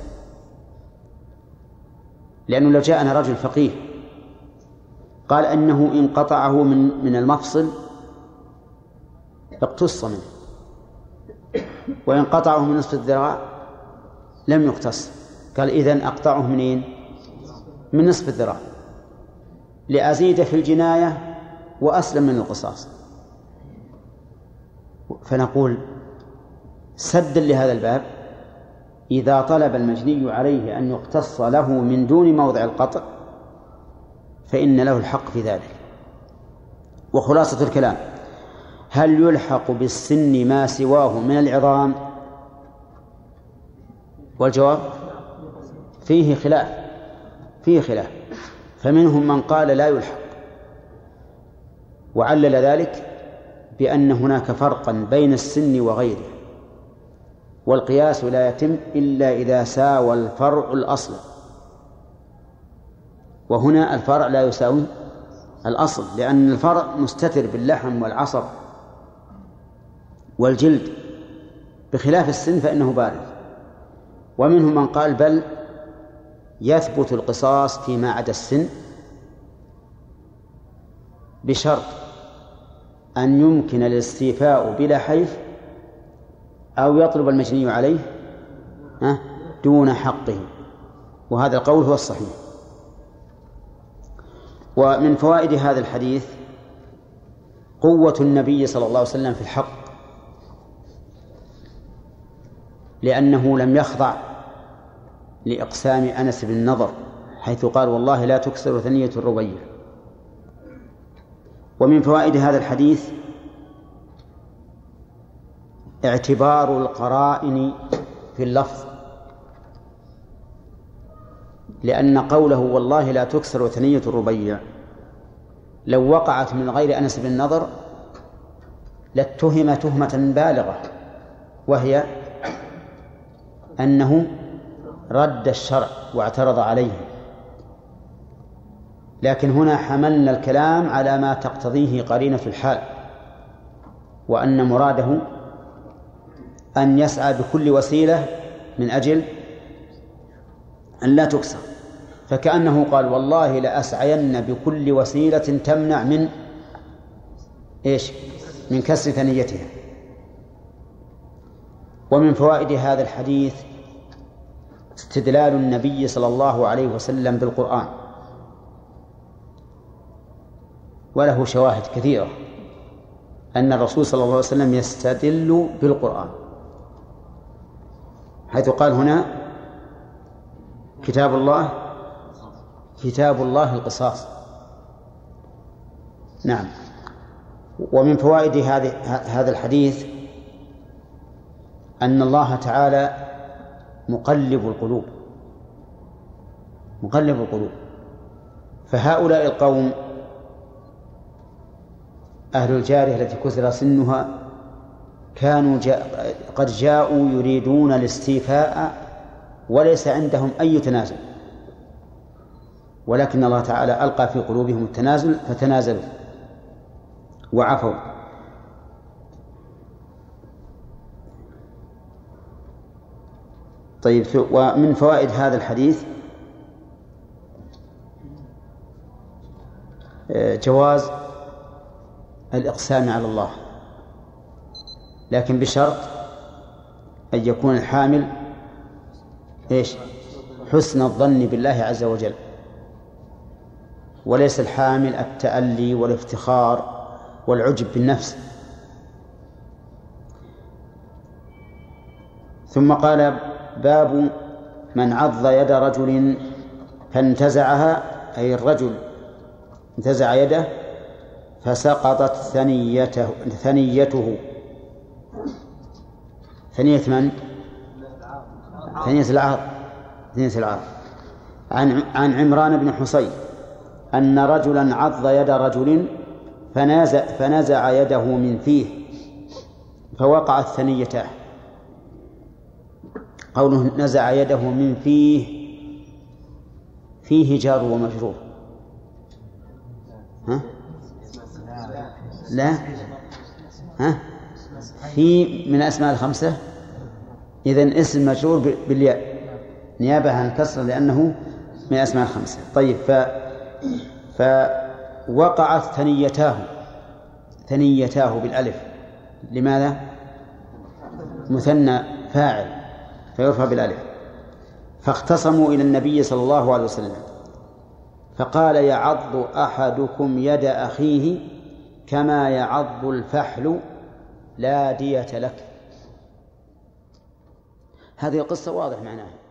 لأنه لو جاءنا رجل فقيه قال أنه إن قطعه من من المفصل اقتص منه، وإن قطعه من نصف الذراع لم يقتص، قال إذن أقطعه منين؟ من نصف الذراع لأزيد في الجناية وأسلم من القصاص. فنقول سدا لهذا الباب إذا طلب المجني عليه أن يقتص له من دون موضع القطع فإن له الحق في ذلك. وخلاصة الكلام: هل يلحق بالسن ما سواه من العظام؟ والجواب فيه خلاف فيه خلاف فمنهم من قال لا يلحق، وعلل ذلك بأن هناك فرقا بين السن وغيره، والقياس لا يتم إلا إذا ساوى الفرع الأصل، وهنا الفرع لا يساوي الأصل، لأن الفرع مستتر باللحم والعصب والجلد، بخلاف السن فإنه بارد. ومنهم من قال بل يثبت القصاص فيما عدا السن بشرط أن يمكن الاستيفاء بلا حيف أو يطلب المجني عليه دون حقه، وهذا القول هو الصحيح. ومن فوائد هذا الحديث قوة النبي صلى الله عليه وسلم في الحق، لأنه لم يخضع لإقسام أنس بن النضر حيث قال والله لا تكسر ثنية الربيع. ومن فوائد هذا الحديث اعتبار القرائن في اللفظ، لأن قوله والله لا تكسر ثنية الربيع لو وقعت من غير أنس بن النضر لاتهم تهمة بالغة، وهي أنه رد الشرع واعترض عليه. لكن هنا حملنا الكلام على ما تقتضيه قرينة الحال، وأن مراده أن يسعى بكل وسيلة من أجل أن لا تكسر، فكأنه قال والله لأسعين بكل وسيلة تمنع من إيش؟ من كسر ثنيتها. ومن فوائد هذا الحديث استدلال النبي صلى الله عليه وسلم بالقرآن، وله شواهد كثيرة أن الرسول صلى الله عليه وسلم يستدل بالقرآن، حيث قال هنا كتاب الله كتاب الله القصاص. نعم. ومن فوائد هذا الحديث أن الله تعالى مقلب القلوب مقلب القلوب فهؤلاء القوم أهل الجارية التي كسر سنها كانوا جاء قد جاءوا يريدون الاستيفاء وليس عندهم أي تنازل، ولكن الله تعالى ألقى في قلوبهم التنازل فتنازلوا وعفوا. طيب، ومن فوائد هذا الحديث جواز الإقسام على الله، لكن بشرط أن يكون الحامل إيش؟ حسن الظن بالله عز وجل، وليس الحامل التألي والافتخار والعجب بالنفس. ثم قال باب من عض يد رجل فانتزعها، أي الرجل انتزع يده فسقطت ثنيته ثنيته ثنية من؟ ثنية العار ثنية العار عن عن عمران بن حصين أن رجلا عض يد رجل فنازع فنزع يده من فيه فوقعت ثنيته، قوله نزع يده من فيه، فيه جار ومجرور. ها؟ لا، ها؟ في من الأسماء الخمسة، إذن اسم مجرور بالياء نيابة عن الكسر لأنه من الأسماء الخمسة. طيب، ف فوقعت ثنيتاه ثنيتاه بالألف. لماذا؟ مثنى فاعل فيرفع بالألف. فاختصموا إلى النبي صلى الله عليه وسلم فقال يعض أحدكم يد أخيه كما يعض الفحل لا دية لك. هذه القصة واضح معناها.